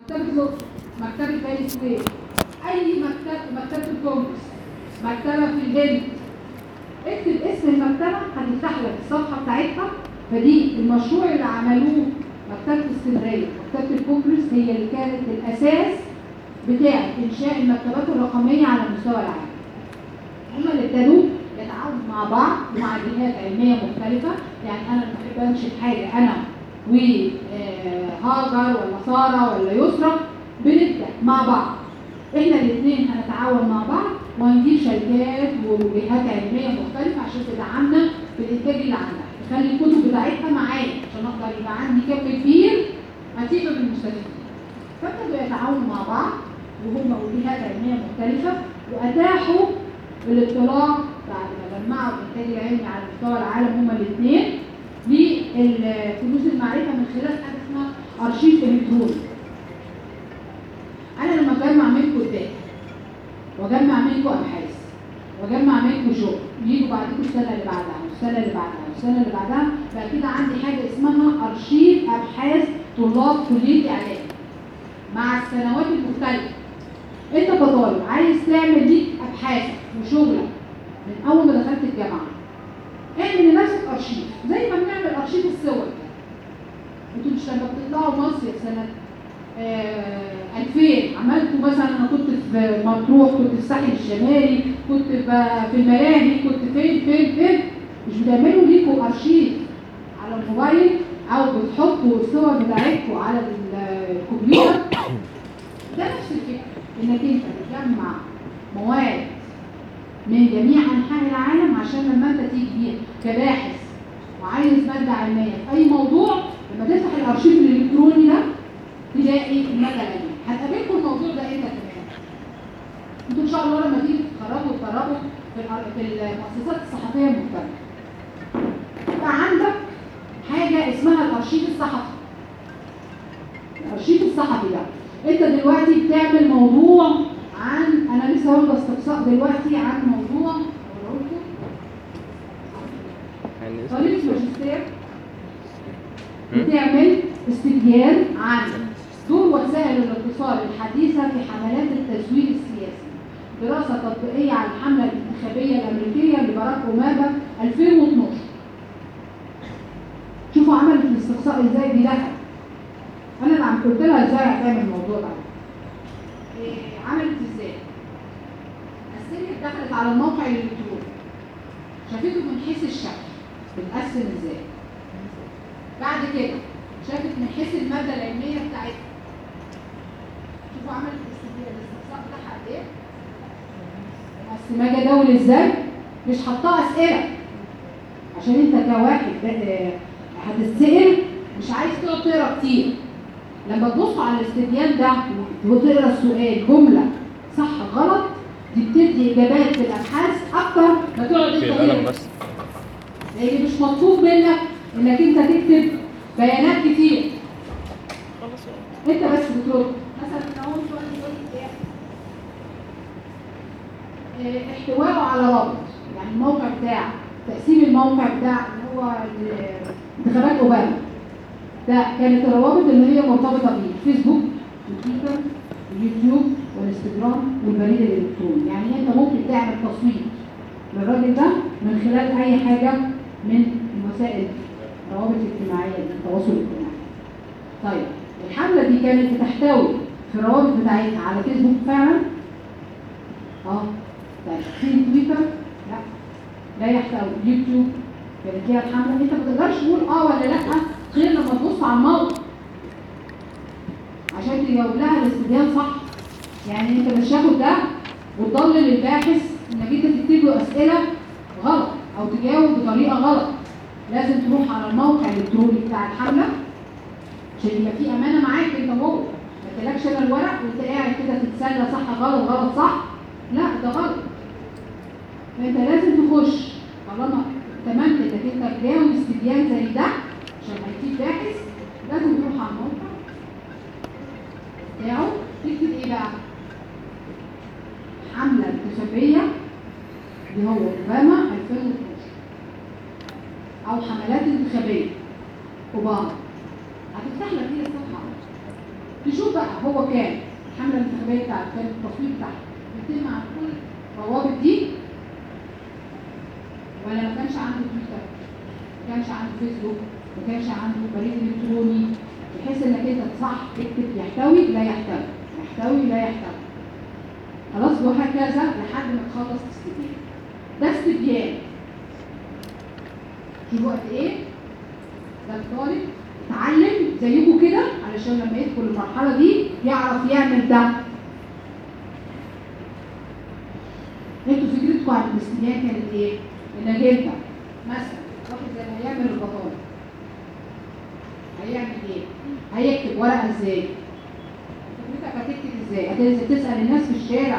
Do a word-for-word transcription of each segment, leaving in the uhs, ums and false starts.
مكتبة مكتبة بني سويف، أي مكتبة، مكتبة الكونجرس، مكتبة في الهند، اكتب اسم المكتبة هتفتح لك الصفحة بتاعتها. فدي المشروع اللي عملوه مكتبة اسكندرية، مكتبة الكونجرس هي اللي كانت الأساس بتاع إنشاء المكتبات الرقمية على مستوى العالم. هما اللي ابتدوا يتعاونوا مع بعض ومع جهات علمية مختلفة. يعني أنا لما بحب أنشئ حاجة أنا وهاجر ولا سارة ولا يسرى بنبدأ مع بعض، احنا الاثنين هنتعاون مع بعض وهنجيب شركات وجهات علمية مختلفة عشان تدعمنا في الإنتاج اللي عندها، تخلي الكتب بتاعتها معايا عشان أقدر يبقى عندي كم كبير هتيجي للمستفيدين. فابتدوا يتعاونوا مع بعض وهم وجهات علمية مختلفة، وأتاحوا الاطلاع بعد ما جمعوا الإنتاج العلمي على مستوى العالم هما الاثنين لكنوز المعرفة من خلال حاجة اسمها أرشيف إلكتروني. أنا لما أجمع منكم الداتا وأجمع منكم أبحاث وأجمع منكم شغل، يجوا بعدكم السنة اللي بعدها والسنة اللي بعدها والسنة اللي بعدها، بقى كده عندي حاجة اسمها أرشيف أبحاث طلاب كلية إعلام مع السنوات المختلفة. أنت كطالب عايز تعمل ليك أبحاثك وشغلك من أول ما دخلت الجامعة، اعمل لنفسك أرشيف زي ما بنعمل أرشيف الصور. انتوا مش لما بتطلعوا مصيف سنة آه ألفين عملتوا مثلا، أنا كنت في مطروح، كنت في الساحل الشمالي، كنت في الملاهي، كنت فين فين فين، مش بتعملوا ليكوا أرشيف على الموبايل أو بتحطوا الصور بتاعتكم على الكمبيوتر؟ ده نفس الفكرة، إنك أنت بتجمع مواد من جميع أنحاء العالم عشان لما أنت تيجي بيها كباحث وعايز مادة علمية في أي موضوع، لما تفتح الأرشيف الإلكتروني ده تلاقي المادة العلمية. هتقابلكم الموضوع ده إمتى كمان؟ أنتوا إن شاء الله لما تيجي تتخرجوا وتتخرجوا في المؤسسات الصحفية المختلفة، يبقى عندك حاجة اسمها الأرشيف الصحفي. الأرشيف الصحفي ده أنت دلوقتي بتعمل موضوع عن، أنا لسه واخدة استقصاء دلوقتي عن موضوع طريقة ماجستير بتعمل استبيان عن دور وسائل الاتصال الحديثة في حملات التزوير السياسي، دراسة تطبيقية على الحملة الانتخابية الأمريكية لباراك أوباما ألفين واثناشر. شوفوا عملت الاستقصاء ازاي دي لها. أنا اللي عم قلت لها ازاي هتعمل الموضوع ده. إيه عملت ازاي؟ السيرة دخلت على الموقع الإلكتروني، شافته من حيث الشكل بتقسم ازاي. بعد كده شافت من حيث المادة العلمية بتاعتها. شوفوا عملت الاستقصاء بتاعها قد ايه؟ مقسماه جداول ازاي؟ مش حاطاه اسئلة عشان انت كواحد هتتسأل مش عايز تقعد تقرا كتير. لما تبص على الاستبيان ده وتقرا السؤال جملة صح غلط، دي بتدي اجابات في الابحاث اكتر ما تقعد انت تقرا، لان مش مطلوب منك انك انت تكتب بيانات كتير. انت بس بترد. مثلا اهو سؤال بيقول ايه؟ احتوائه على رابط، يعني الموقع بتاع تقسيم الموقع بتاع اللي هو انتخابات اوباما ده، كانت الروابط اللي هي مرتبطه بيه فيسبوك وتويتر واليوتيوب والانستجرام والبريد الالكتروني. يعني انت ممكن تعمل تصويت للراجل ده من خلال اي حاجه من الوسائل الروابط الاجتماعيه دي، التواصل الاجتماعي. طيب الحمله دي كانت بتحتوي في الروابط بتاعتها على فيسبوك فعلا؟ اه. طيب في تويتر؟ لا لا يحتوي. يوتيوب كانت فيها الحمله؟ انت ما تقدرش تقول اه ولا لا غير لما تبص على الموقع عشان تجاوب لها الاستبيان صح. يعني انت مش هتاخد ده وتضلل الباحث انك انت تكتب له اسئله غلط او تجاوب بطريقه غلط. لازم تروح على الموقع الالكتروني بتاع الحمله عشان يبقى في امانه معاك انت وهو، ما تلاقيش انا الورق وانت قاعد كده تتسلى صح غلط غلط صح، لا ده غلط. فانت لازم تخش طالما تممت انك انت تجاوب استبيان زي ده عشان هيفيد باحث، لازم تروح على الموقع بتاعه تكتب ايه بقى؟ حمله انتخابيه اللي هو اوباما ألفين واثناشر او حملات انتخابيه اوباما. هتفتح لك هي الصفحه تشوف بقى هو كان الحمله الانتخابيه بتاعته كان التصويت بتاعها بيتم على كل الروابط دي ولا ما كانش عنده تويتر، ما كانش عنده فيسبوك، ما كانش عنده بريد الكتروني بحيث انك انت صح تكتب يحتوي لا يحتوي يحتوي لا يحتوي خلاص، وهكذا لحد ما تخلص استبيان. ده استبيان شوفوا قد ايه ده الطالب اتعلم زيكم كده علشان لما يدخل المرحله دي يعرف يعمل ده. انتوا فكرتكم عن الاستبيان كانت ايه؟ انك انت مثلا واحد زي ما هيعمل البطاله هيعمل ايه؟ هيكتب ورقه ازاي؟ فكرتك هتكتب ازاي؟ هتنزل تسال الناس في الشارع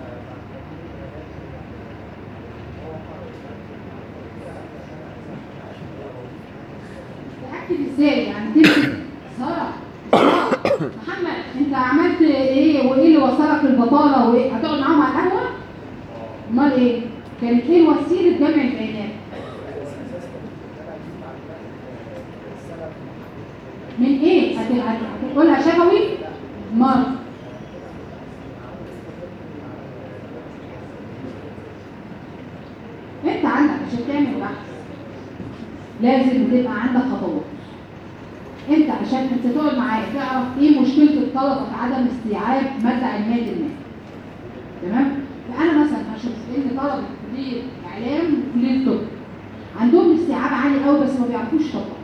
تاكد ازاي؟ يعني تكتب ساره محمد انت عملت ايه وايه اللي وصلك للبطاله وايه؟ هتقعد معاهم على القهوه؟ امال ايه؟ كانت ايه وسيله جمع البيانات؟ من ايه؟ هتقولها شفوي؟ امال انت عندك عشان تعمل بحث لازم تبقى عندك خطوات. انت عشان انت تقعد معايا تعرف ايه مشكله الطلبه في عدم استيعاب ماده علميه ما. تمام؟ فانا مثلا هشوف ان طلبه كليه اعلام وكليه طب عندهم استيعاب عالي قوي بس ما بيعرفوش يطبقوا.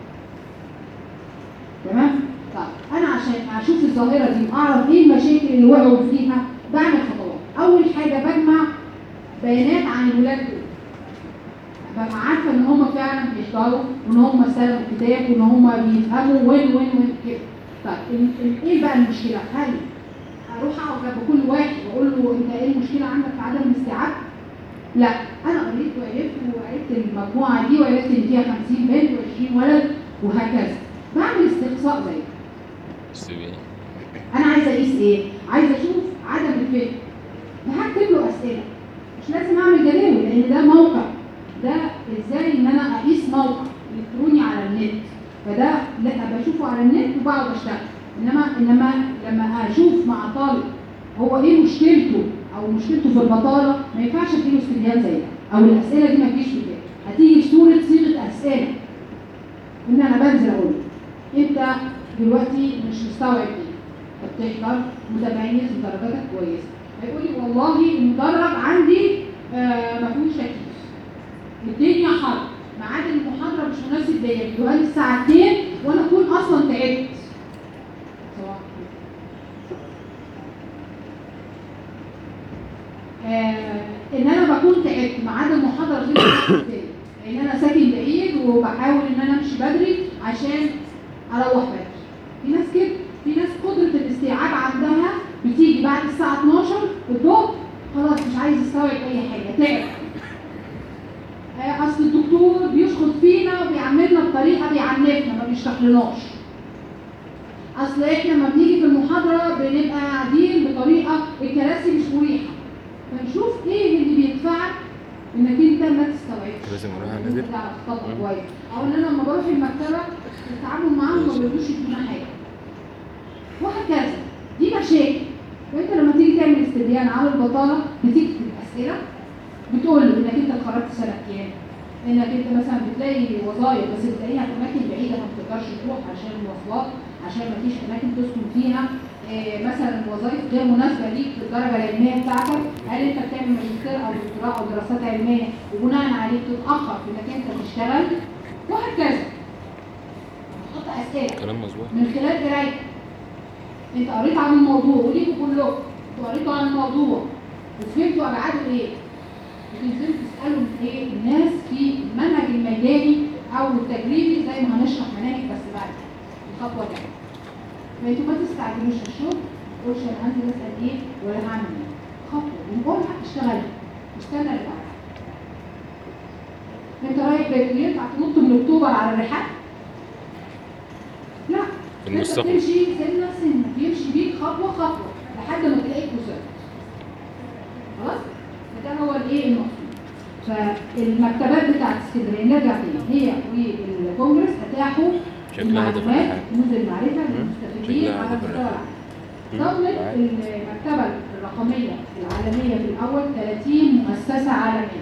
تمام؟ طيب انا عشان اشوف الظاهره دي واعرف ايه المشاكل اللي وقعوا فيها بعمل خطوات. اول حاجه بجمع بيانات عن الولاد دول. ببقى عارفه ان هم فعلا بيحضروا وان هم استلموا الكتاب وان هم بيفهموا وين وين وين كده. طيب ايه بقى المشكله؟ هل اروح اقعد جنب كل واحد واقول له انت ايه المشكله عندك في عدم الاستيعاب؟ لا، انا قريت وعرفت وعرفت المجموعه دي وعرفت ان فيها خمسين بنت وعشرين ولد وهكذا. بعمل استقصاء زي استبيان. انا عايزه اقيس ايه؟ عايزه اشوف عدم الفهم. فهكتب له اسئله، مش لازم اعمل جداول لان ده موقع. ده ازاي ان انا اقيس موقع الكتروني على النت؟ فده لا بشوفه على النت وبقعد اشتغل. انما انما لما اشوف مع طالب هو ايه مشكلته او مشكلته في البطاله ما ينفعش اديله استبيان زي ده او الاسئله دي ما تجيش في بالي. هتيجي في صوره صيغه اسئله ان انا بنزل اقول انت دلوقتي مش مستوعب ايه؟ بتحضر متميز ودرجاتك كويسه. هيقول لي والله المدرج عندي آه ما فيهوش تكييف. الدنيا حر، ميعاد المحاضره مش مناسب ليا، بيقول لي الساعه اتنين وانا اكون اصلا تعبت. آه ان انا بكون تعبت، ميعاد المحاضره غير مناسب ليا لان انا ساكن بعيد وبحاول ان انا امشي بدري عشان اروح بدري. في ناس كده، في ناس قدره الاستيعاب عندها بتيجي بعد الساعه اتناشر الظهر خلاص مش عايز يستوعب اي حاجه، تعب. اصل الدكتور بيشخط فينا وبيعملنا بطريقه بيعنفنا ما بيشرحلناش. اصل احنا لما بنيجي في المحاضره بنبقى قاعدين بطريقه الكراسي مش مريحه. فنشوف ايه اللي بيدفعك انك انت ما تستوعبش. لازم نروح على نادر تعرف تطبق كويس. او ان انا لما بروح المكتبه التعامل معاهم ما بيقولوش يدونا حاجه. وهكذا دي مشاكل. فانت لما تيجي تعمل استبيان على البطاله بتكتب اسئله بتقول له انك انت اتخرجت سنه كام؟ انك انت مثلا بتلاقي وظائف بس بتلاقيها في اماكن بعيده ما بتقدرش تروح عشان المواصلات، عشان ما فيش اماكن تسكن فيها. إيه مثلا وظائف غير مناسبه ليك في الدرجه العلميه بتاعتك، هل انت بتعمل ماجستير او دكتوراه او دراسات علميه وبناء عليه بتتاخر في انك انت تشتغل وهكذا. تحط اسئله كلام مظبوط من خلال قرايتك. انت قريت عن الموضوع وليكوا كلكم انتوا قريتوا عن الموضوع وفهمتوا ابعاده ايه؟ بتنزلوا تسالوا ايه الناس في المنهج المجاني او التجريبي زي ما هنشرح مناهج بس بعد الخطوه دي. فانتوا ما تستعجلوش في الشغل، ما تقولش انا هنزل اسال ايه ولا هعمل ايه. خطوه ونقولها اشتغلي، استنى اللي بعدها. انت رايح ينفع تنط من اكتوبر على الرحاب؟ لا، في المستقبل تمشي سنه سنه، يمشي بيك خطوه خطوه لحد ما تلاقيك وصلت. خلاص؟ فده هو الايه المقصود. فالمكتبات بتاعت اسكندريه نرجع تاني هي والكونجرس اتاحوا شكلها هدف المعلومات نموذج المعرفه للمستفيدين على مستوى العالم. دولة المكتبة الرقمية العالمية في الأول ثلاثين مؤسسة عالمية.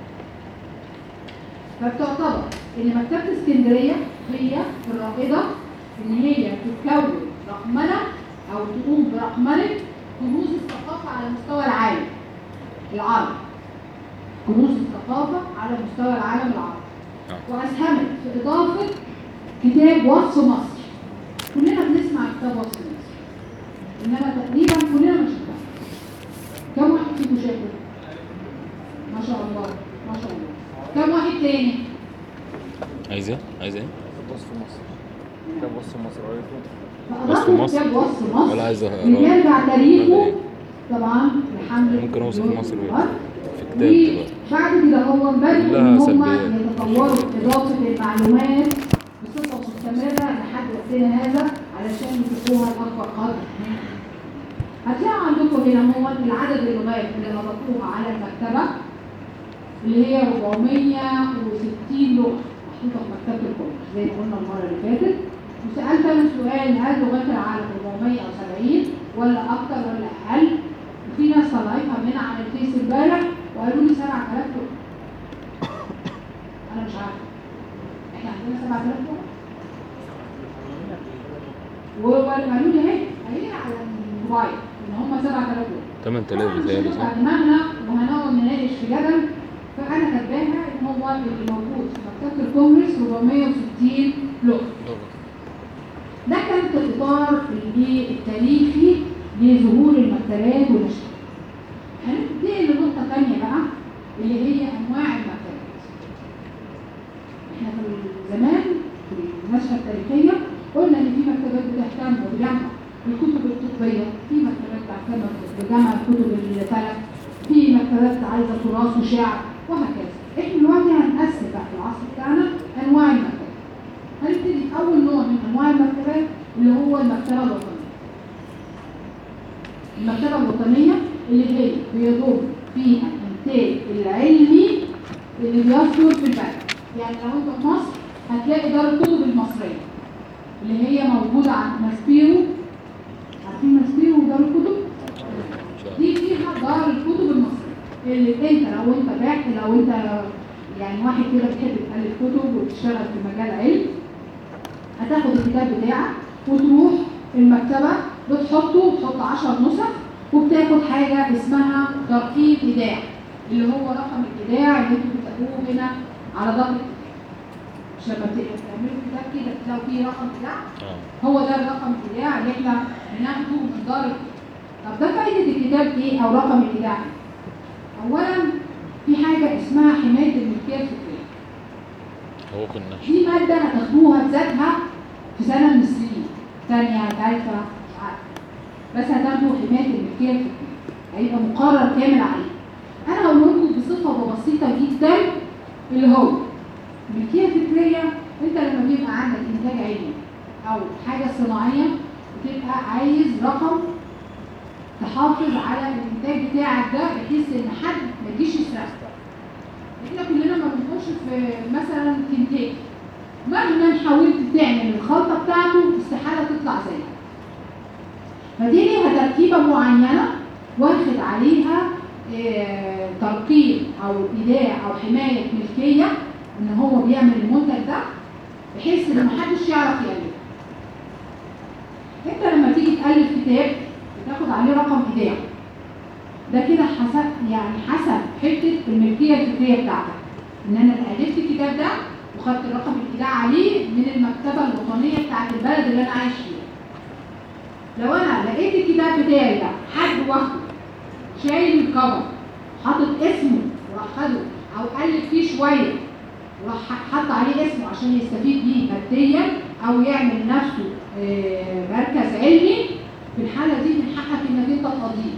فبتعتبر إن مكتبة اسكندرية هي الرائدة إن هي تكون رقمنة أو تقوم برقمنة كنوز الثقافة على مستوى العالم العربي. كنوز الثقافة على مستوى العالم العربي. وأسهمت في إضافة كتاب وصف مصر. كلنا بنسمع كتاب وصف مصر، إنما تقريبا كلنا ما شفناه. كم واحد فيكم شافه؟ ما شاء الله ما شاء الله. كم واحد تاني؟ عايزة عايزة ايه؟ وصف مصر. كتاب وصف مصر قريته؟ وصف مصر؟ كتاب وصف مصر ولا عايزة أقراه. بيرجع تاريخه طبعا لحملة ممكن أوصف مصر في كتاب دلوقتي. بعد كده هو بدأوا إن كلها هم سلبيات. يتطوروا في إضافة المعلومات بصفة مستمرة لحد وقتنا هذا علشان يشوفوها لأكبر قدر. هتلاقوا عندكم هنا هو العدد اللغات اللي ربطوها على المكتبة اللي هي أربعمية وستين لغة محطوطة في مكتبة الكونغرس زي ما قلنا المرة اللي فاتت. وسألت أنا سؤال هل لغات العالم أربعمية أو سبعين ولا أكتر ولا أقل؟ وفي ناس طلعتها منها على الفيس امبارح وقالوا لي سبعة آلاف لغة. أنا مش عارفة. إحنا عندنا سبعة آلاف لغة؟ وقالوا لي أهي أهي على الموبايل إن هم سبعة آلاف لغة. تمن تلاف بتهيألي صح؟ دماغنا وهنقعد نناقش في جدل. فأنا كاتباها إن هو اللي موجود في مكتبة الكونغرس أربعمية وستين لغة. ده كان في الإطار التاريخي لظهور المكتبات والنشاط. هنبتدي لنقطة تانية بقى اللي هي أنواع المكتبات. إحنا في زمان في النشأة التاريخية قلنا إن في مكتبات بتهتم بجمع الكتب الطبية، في مكتبات بتهتم بجمع الكتب الفلك، في مكتبات عايزة تراث وشعر وهكذا. إحنا دلوقتي هنقسم بقى في العصر بتاعنا أنواع المكتبات. هنبتدي أول نوع من أنواع المكتبات اللي هو المكتبة الوطنية. المكتبة الوطنية اللي هي بيضم فيها الإنتاج العلمي اللي بيصدر في البلد. يعني لو أنت في مصر هتلاقي دار الكتب المصرية اللي هي موجودة عند ماسبيرو. عارفين ماسبيرو ودار الكتب؟ دي فيها دار الكتب المصرية اللي أنت لو أنت بعت لو أنت يعني واحد كده بتحب تألف كتب وتشتغل في مجال علم هتاخد الكتاب بتاعك وتروح المكتبة بتحطه وتحط عشر نسخ وبتاخد حاجة اسمها ترقيم إيداع اللي هو رقم الإيداع اللي انتوا بتلاقوه هنا على ظهر الكتاب. مش لما بتعملوا كتاب كده بتلاقوا فيه رقم إيداع؟ هو ده الرقم الإيداع اللي احنا بناخده من دار الكتاب. طب ده فايدة الكتاب ايه أو رقم الإيداع؟ أولا في حاجة اسمها حماية الملكية الفكرية. هو كنا دي مادة هتاخدوها بذاتها في سنة من السنين، ثانية ثالثة مش عارفة، بس هتاخدوا حماية الملكية الفكرية، هيبقى مقرر كامل عليه. أنا هقول لكم بصفة بسيطة جدا اللي هو الملكية الفكرية. أنت لما بيبقى عندك إنتاج علمي أو حاجة صناعية بتبقى عايز رقم تحافظ على الإنتاج بتاعك ده بحيث إن حد ما يجيش يسرقه. احنا كلنا ما بنخش في مثلا كنتاكي مهما حاولت تعمل الخلطه بتاعته استحاله تطلع زيها. فدي ليها تركيبه معينه واخد عليها اه ترقيم او ايداع او حمايه ملكيه ان هو بيعمل المنتج ده بحيث ان محدش يعرف يقلده. انت لما تيجي تالف كتاب بتاخد عليه رقم ايداع. ده كده حسب يعني حسب حته الملكيه الفكريه بتاعتك ان انا الفت الكتاب ده وخدت رقم الايداع عليه من المكتبه الوطنيه بتاعت البلد اللي انا عايش فيها. لو انا لقيت الكتاب بتاعي ده حد واخده شايل الكفر حاطط اسمه وراح خده او قلب فيه شويه وراح حط عليه اسمه عشان يستفيد بيه ماديا او يعمل نفسه مركز علمي، في الحاله دي من حقك انك انت تقضيه.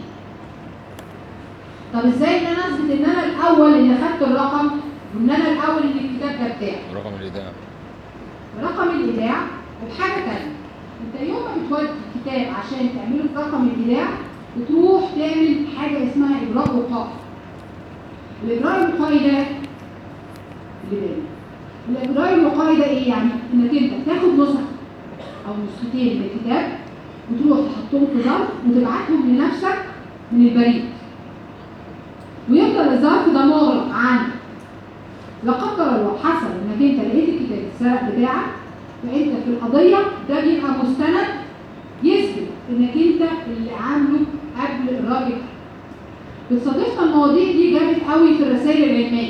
طب ازاي ان انا اثبت ان انا الاول اللي خدت الرقم وان انا الاول اللي الكتاب ده بتاعي؟ رقم الايداع. رقم الايداع. وبحاجه ثانيه انت يوم ما بتودي الكتاب عشان تعمله في رقم الايداع بتروح تعمل حاجه اسمها اجراء وقائي. الاجراء الوقائي ده اللي بالك الاجراء الوقائي ده ايه؟ يعني انك انت تاخد نسخه او نسختين من الكتاب وتروح تحطهم في ظرف وتبعتهم لنفسك من البريد، ويفضل الظرف ده مغلق عنك. لا قدر الله حصل انك انت لقيت الكتاب السرق بتاعك، فانت في القضيه ده بيبقى مستند يثبت انك انت اللي عامله قبل الراجل. بتصادفنا المواضيع دي جامد قوي في الرسائل العلميه.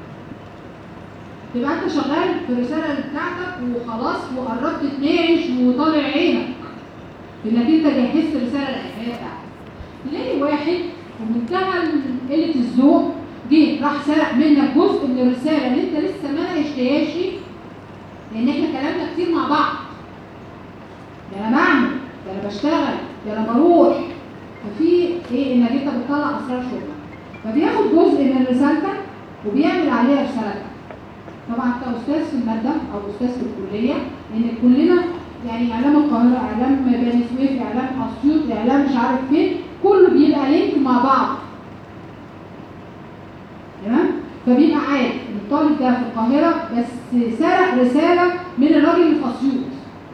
تبقى انت شغال في الرساله بتاعتك وخلاص وقربت تناقش وطالع عينك انك انت جهزت الرساله العلميه بتاعتك، تلاقي واحد بمنتهى قله الذوق جه راح سرق منك جزء من الرساله اللي انت لسه ما ناقشتهاش، لان احنا كلامنا كتير مع بعض. ده انا بعمل، ده انا بشتغل، ده انا بروح، ففي ايه انك انت بتطلع اسرار شغلك، فبياخد جزء من رسالتك وبيعمل عليها رسالتك. طبعا انت استاذ في الماده او استاذ في الكليه، لان كلنا يعني اعلام القاهره، اعلام بني سويف، اعلام اسيوط، اعلام مش عارف فين، كله بيبقى لينك مع بعض. تمام؟ فبيبقى عارف ان الطالب ده في القاهره بس سرق رساله من الراجل اللي في اسيوط،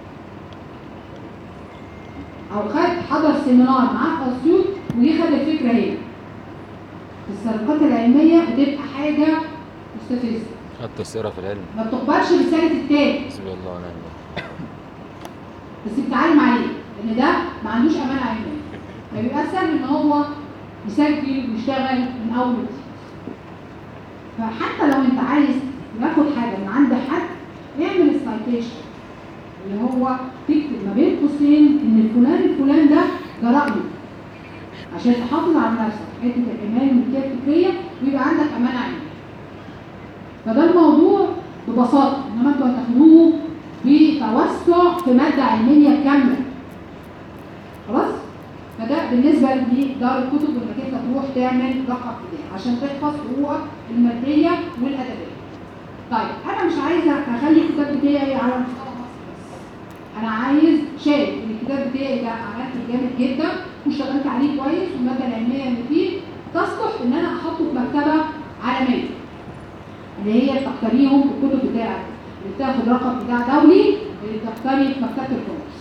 او خد حضر سيمينار معاه في اسيوط وجه خد الفكره هنا. السرقات العلميه بتبقى حاجه مستفزه، حتى السيرة في العلم ما بتقبلش رساله التاني، حسبي الله ونعم الوكيل. بس بتتعلم عليه لان ده ما عندوش امانه علميه، فبيبقى سهل ان هو يسجل ويشتغل من اول وجديد. فحتى لو انت عايز تاخد حاجه من عند حد، اعمل السايتيشن اللي هو تكتب ما بين قوسين ان الفلان الفلان ده ده رايه، عشان تحافظ على نفسك حته الايمان والملكيه الفكريه ويبقى عندك امانه علميه. فده الموضوع ببساطه، انما انتوا هتاخدوه بتوسع في ماده علميه كامله. خلاص؟ فده بالنسبه لدار الكتب انك انت تروح تعمل رقم ايداع عشان تحفظ حقوقك الماديه والادبيه. طيب انا مش عايزه اخلي الكتاب بتاعي على مستوى مصر بس. انا عايز شايف ان الكتاب بتاعي ده عملت جامد جدا واشتغلت عليه كويس والماده العلميه اللي فيه تصلح ان انا احطه في مكتبه عالميه. اللي هي تقتريهم الكتب بتاعك اللي بتاخد رقم بتاع دولي اللي تقتري في مكتبه الكونغرس.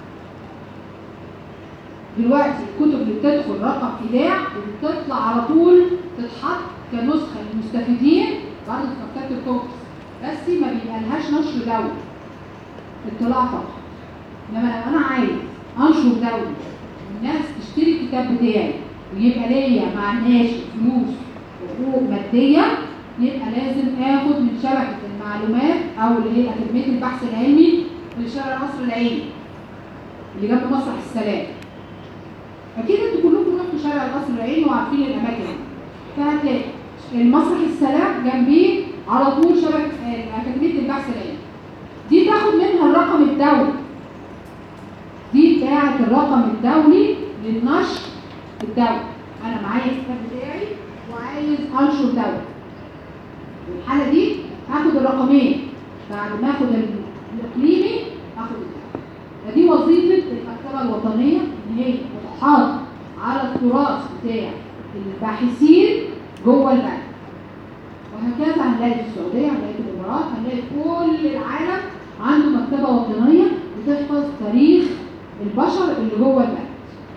دلوقتي الكتب اللي بتدخل رقم ايداع بتطلع على طول تتحط كنسخه للمستفيدين برضه في مكتبه الكونغرس، بس ما بيبقالهاش نشر دولي، اطلاع فقط. انما لو انا عايز انشر دولي والناس تشتري الكتاب بتاعي ويبقى ليا مع الناشر فلوس وحقوق ماديه، يبقى لازم اخد من شبكه المعلومات او اللي هي اكاديميه البحث العلمي اللي شارع القصر العيني اللي جنب مسرح السلام. اكيد انتوا كلكم رحتوا شارع القصر العيني وعارفين الاماكن دي، فهتلاقي المسرح السلام جنبيه على طول شبكه اكاديميه البحث العلمي. دي تاخد منها الرقم الدولي، دي بتاعه الرقم الدولي للنشر الدولي. انا معايا الكتاب بتاعي وعايز انشر دولي، الحالة دي هاخد الرقمين بعد ما اخد الاقليمي اخد الدولي. فدي وظيفة المكتبة الوطنية ان هي بتحافظ على التراث بتاع الباحثين جوه البلد. وهكذا هنلاقي في السعودية، هنلاقي في الامارات، هنلاقي كل العالم عنده مكتبة وطنية بتحفظ تاريخ البشر اللي جوه البلد.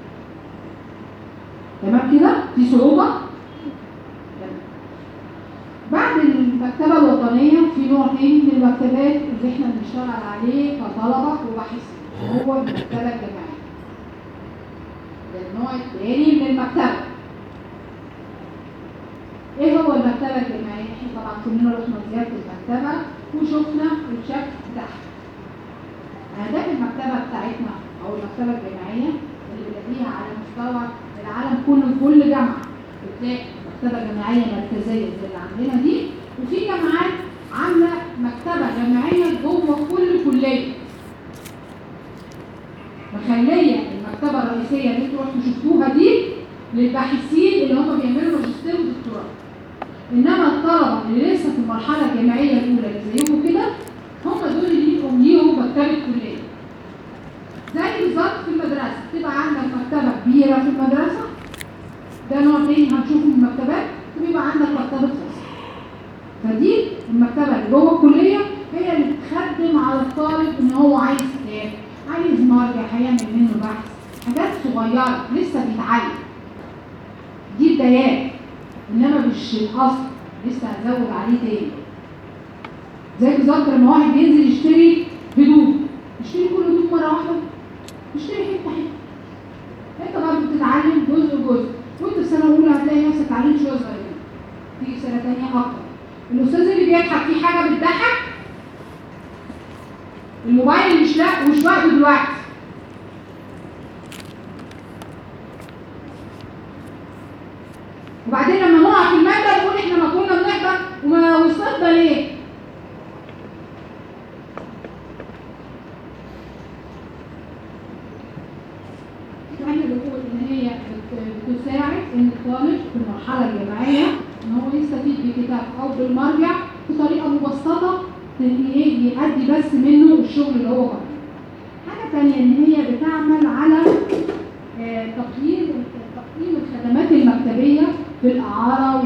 تمام كده؟ في صعوبة؟ بعد المكتبة الوطنية في نوع تاني من المكتبات اللي احنا بنشتغل عليه كطلبة وباحثين، هو المكتبة الجامعية. ده النوع التاني من المكتبة. ايه هو المكتبة الجامعية؟ احنا طبعا كلنا رحنا زيارة المكتبة وشفنا الشكل بتاعها. أهداف المكتبة بتاعتنا أو المكتبة الجامعية اللي بنلاقيها على مستوى العالم كله في كل جامعة، بتلاقي مكتبة جامعية مركزية زي اللي عندنا دي، وفي جامعات عاملة مكتبة جامعية جوه كل كلية. مخلية المكتبة الرئيسية اللي انتوا رحتوا شفتوها دي للباحثين اللي هم بيعملوا ماجستير ودكتوراه. إنما الطلبة اللي لسه في المرحلة الجامعية الأولى اللي زيكم كده هم دول اللي ليهم ليهم مكتبة كلية. زي بالظبط في المدرسة، تبقى عندك مكتبة كبيرة في المدرسة، ده نوع تاني هنشوفه من المكتبات، وبيبقى عندك مكتبة خاصة. فدي المكتبة اللي جوه الكلية هي اللي بتخدم على الطالب ان هو عايز كتاب، عايز مرجع هيعمل منه بحث، حاجات صغيره لسه بيتعلم، دي بدايات، انما مش الاصل، لسه هزود عليه تاني. زي بالظبط لما واحد بينزل يشتري هدوم، يشتري كل هدوم مره واحده، يشتري حته حته. انت برضه بتتعلم جزء جزء، وانت في سنه اولى هتلاقي نفسك اتعلمت شويه صغيرين، تيجي سنه ثانيه اكتر. الاستاذ اللي بيضحك في حاجه بتضحك، الموبايل مش لا مش وقته دلوقتي. وبعدين لما نقع في الماده نقول احنا ما كنا بنحضر وما وصلنا ليه؟ احنا بنقول ان هي بتساعد ان الطالب في المرحله الجامعيه ان هو يستفيد بكتاب او بالمرجع بطريقه مبسطه يؤدي بس منه الشغل اللي هو بره. حاجه ثانيه ان هي بتعمل على تقييم تقييم الخدمات المكتبيه في الاعاره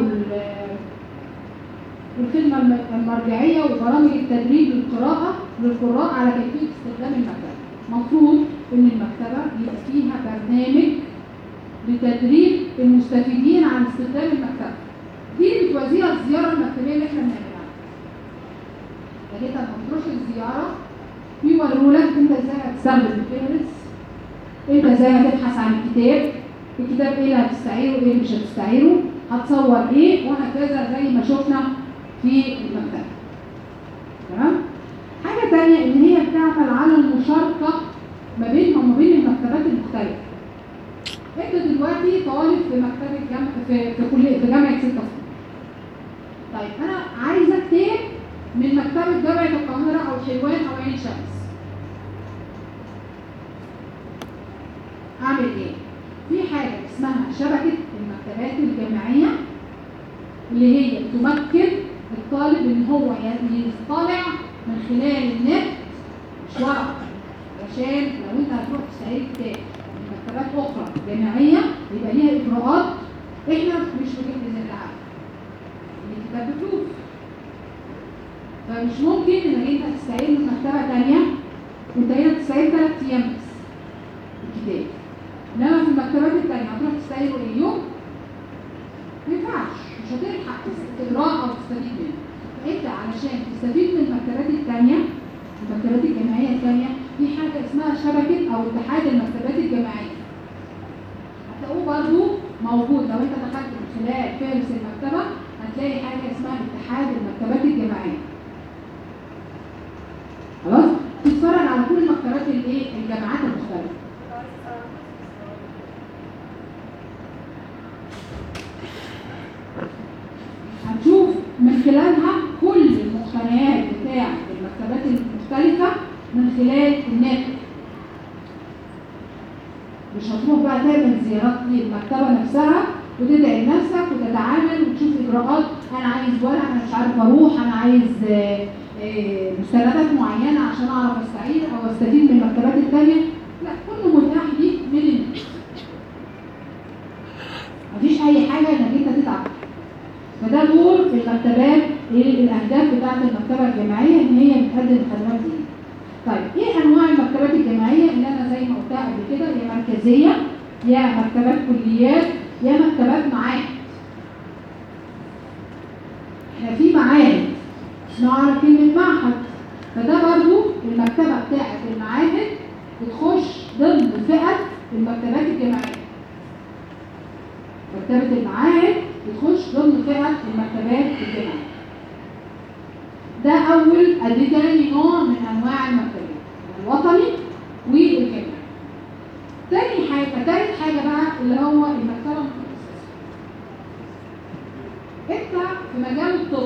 والخدمه المرجعيه وبرامج التدريب للقراءه للقراء على كيفيه استخدام المكتبه. المفروض ان المكتبه يبقى فيها برنامج لتدريب المستفيدين عن استخدام المكتبه. دي بتوازيها الزياره المكتبيه اللي احنا بنعملها. لكن لما تروح الزياره بيوروا لك انت ازاي هتستخدم الفهرس، انت ازاي هتبحث عن الكتاب، الكتاب ايه اللي هتستعيره وايه اللي مش هتستعيره، هتصور ايه، وهكذا زي ما شفنا في المكتبه. تمام؟ حاجه ثانيه ان هي بتعمل على المشاركه ما بينها وما بين المكتبات المختلفه. انت دلوقتي طالب في مكتبه جامعه في في كليه في جامعه ستة اكتوبر. طيب انا عايزه كتاب من مكتبه جامعه القاهره او حلوان او عين شمس. اعمل ايه؟ في حاجه اسمها شبكه المكتبات الجامعيه اللي هي تمكن الطالب ان هو يطلع من خلال النت مش ورق، عشان لو انت هتروح تستعير كتاب من مكتبات اخرى جامعيه يبقى ليها اجراءات احنا مش مجهزين لها. الكتاب بفلوس، فمش ممكن انك انت تستعير من مكتبه ثانيه وانت هنا تستعير ثلاث ايام بس الكتاب. انما في المكتبات الثانيه هتروح تستعيره ايه؟ يوم؟ ما ينفعش، مش هتلحق تقراه او تستفيد منه. فانت علشان تستفيد من المكتبات الثانيه المكتبات الجامعيه الثانيه في حاجه اسمها شبكه او اتحاد المكتبات الجامعيه. هتلاقوه برضه موجود لو انت دخلت من خلال فهرس المكتبه هتلاقي حاجه اسمها اتحاد المكتبات الجامعيه. خلاص؟ تتفرج على كل مكتبات الايه؟ الجامعات المختلفه. هتشوف من خلالها كل المقتنيات بتاعه المكتبات المختلفه من خلال النت. مش هتروح بقى تعمل زيارات للمكتبه نفسها وتدعي لنفسك وتتعامل وتشوف اجراءات، انا عايز ورق، انا مش عارف اروح، انا عايز مستندات معينه عشان اعرف استعير او استفيد من المكتبات الثانيه. لا، كله متاح ليك من النت. مفيش اي حاجه انك انت تتعب. فده دور المكتبات، ايه الاهداف بتاعت المكتبه الجامعيه ان هي بتقدم الخدمات دي. طيب ايه انواع المكتبات الجامعيه اللي انا زي ما قلتها قبل كده؟ يا مركزيه، يا مكتبات كليات، يا مكتبات معاهد. احنا في معاهد اسمها على كلمه معهد، فده برضو المكتبه بتاعت المعاهد بتخش ضمن فئه المكتبات الجامعيه. مكتبه المعاهد بتخش ضمن فئه المكتبات الجامعيه. ده اول ادي تاني نوع من انواع المكتبات، الوطني والجامعي. تاني حاجه تالت حاجه بقى اللي هو المكتبه المتخصصه. انت في مجال الطب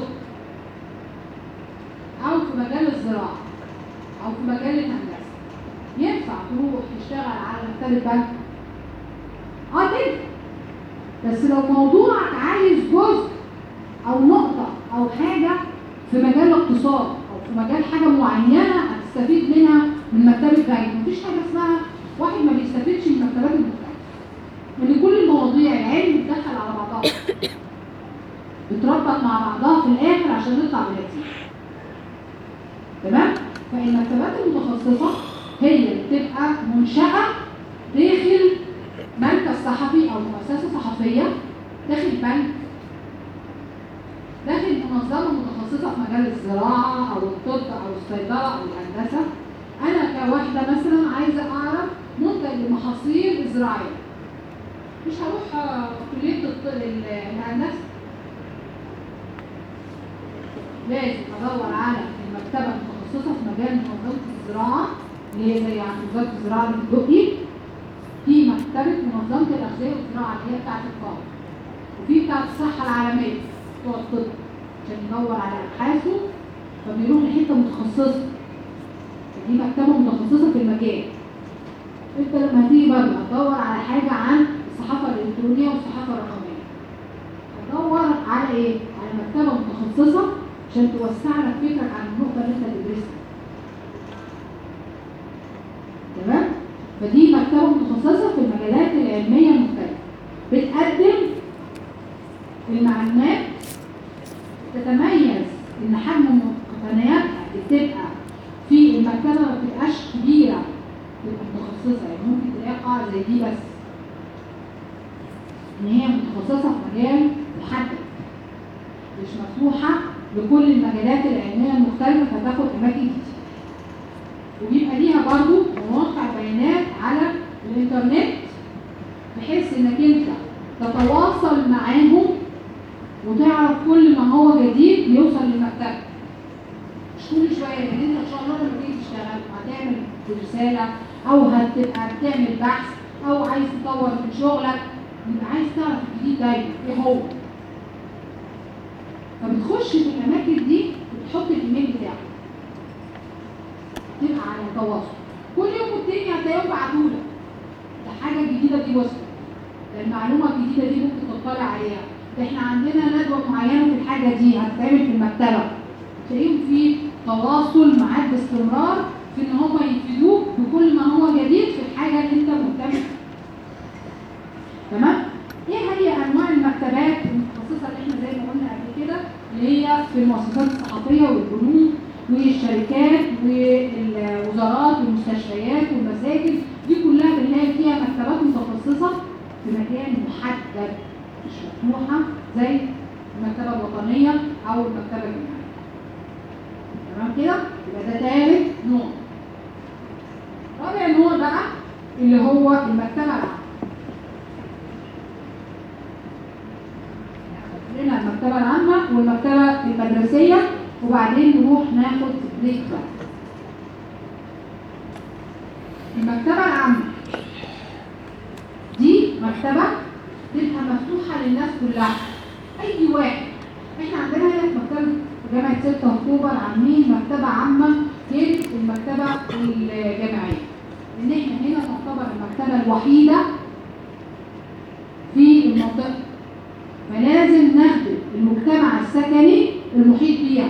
او في مجال الزراعه او في مجال الهندسه ينفع تروح تشتغل على مكتبه بنك؟ اه تنفع، بس لو موضوعك عايز جزء او نقطه او حاجه في مجال الاقتصاد او في مجال حاجه معينه هتستفيد منها من مكتبه بنك. مفيش حاجه اسمها واحد ما بيستفيدش من المكتبات المختلفه، لان كل المواضيع العلم بتدخل على بعضها بتربط مع بعضها في الاخر عشان نطلع بنتيجه. تمام؟ فالمكتبات المتخصصه هي بتبقى منشأة داخل مركز صحفي أو مؤسسة صحفية، داخل بنك، داخل منظمة متخصصة في مجال الزراعة أو الطب أو الصيدلة أو الهندسة. أنا كواحدة مثلا عايزة أعرف منتج لمحاصيل زراعية، مش هروح كلية الهندسة، لازم أدور على المكتبة المتخصصة في مجال منظمة الزراعة اللي هي زي عند وزارة الزراعة اللي في الدقي، في مكتبة منظمة الأغذية والزراعة اللي هي بتاعت القاهرة، وفي بتاعت الصحة العالمية بتوع الطب عشان يدور على أبحاثه، فبيروح لحتة متخصصة، دي مكتبة متخصصة في المجال. انت لما هتيجي بره هتدور على حاجة عن الصحافة الإلكترونية والصحافة الرقمية، هتدور على ايه؟ على مكتبة متخصصة عشان توسع لك فكرك عن النقطة اللي انت بتدرسها. تمام؟ فدي مكتبة متخصصة في المجالات العلمية المختلفة، بتقدم المعلومات، تتميز ان حجم مقتنياتها بتبقى في المكتبة ما بتبقاش كبيرة، بتبقى متخصصة، يعني ممكن تلاقي قاعة زي دي بس ان هي متخصصة في مجال محدد، مش مفتوحة لكل المجالات العلمية المختلفة فتاخد أماكن كتير. وبيبقى ليها برضو مواقع بيانات على الإنترنت بحيث إنك أنت تتواصل معاهم وتعرف كل ما هو جديد يوصل للمكتبة. مش كل شوية، يعني أنت إن شاء الله لما تيجي تشتغل هتعمل رسالة أو هتبقى بتعمل بحث أو عايز تطور من شغلك، يبقى عايز تعرف الجديد دايما إيه هو. فبتخش في الاماكن دي وتحط الايميل بتاعك، تبقى على تواصل كل يوم والتاني هتلاقيهم بعتولك ده حاجه جديده دي وصلت، ده المعلومه الجديده دي ممكن تطلع عليها، ده احنا عندنا ندوه معينه في الحاجه دي هتتعمل في المكتبه، تلاقيهم في تواصل معاك باستمرار في ان هم يفيدوك بكل ما هو جديد في الحاجه اللي انت مهتم بيها. تمام؟ ايه هي انواع المكتبات المتخصصه اللي احنا زي ما قلنا قبل كده، اللي هي في المؤسسات الصحفيه والبنوك والشركات والوزارات والمستشفيات والمساجد، دي كلها بنلاقي فيها مكتبات متخصصه في مكان محدد، مش مفتوحه زي المكتبه الوطنيه او المكتبه الجامعيه. تمام كده؟ يبقى ده ثالث نوع. رابع نوع بقى اللي هو المكتبه العامه. لنا المكتبة العامة والمكتبة المدرسية وبعدين نروح ناخد بريك بقى. المكتبة العامة دي مكتبة تبقى مفتوحة للناس كلها، أي واحد. احنا عندنا هنا في مكتبة جامعة ستة أكتوبر عاملين مكتبة عامة غير المكتبة الجامعية، لأن احنا هنا نعتبر المكتبة الوحيدة في المنطقة، فلازم نخدم المجتمع السكني المحيط بيها.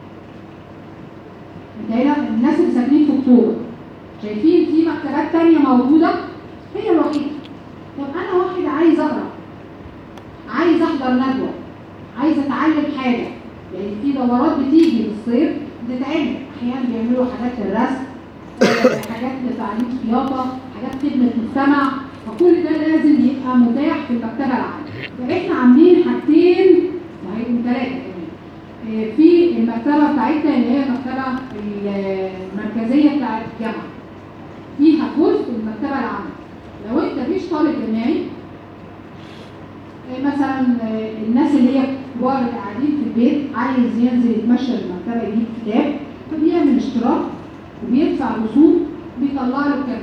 انت هنا الناس اللي ساكنين في اكتوبر شايفين في مكتبات تانية موجودة، هي الوحيدة. طب انا واحد عايز اقرا، عايز احضر ندوة، عايز اتعلم حاجة، يعني في دورات بتيجي في الصيف بتتعمل، احيانا بيعملوا حاجات للرسم، حاجات لتعليم خياطة، حاجات خدمة مجتمع، فكل ده لازم يبقى متاح في المكتبة العامة. فاحنا عاملين حاجتين وهيبقوا ثلاثة كمان في المكتبة بتاعتنا اللي هي المكتبة المركزية بتاعت الجامعة، فيها جزء المكتبة العامة. لو انت مش طالب جامعي مثلا، الناس اللي هي كبار اللي قاعدين في البيت عايز ينزل يتمشى المكتبة يجيب كتاب، فبيعمل اشتراك وبيدفع رسوم بيطلع له كتاب،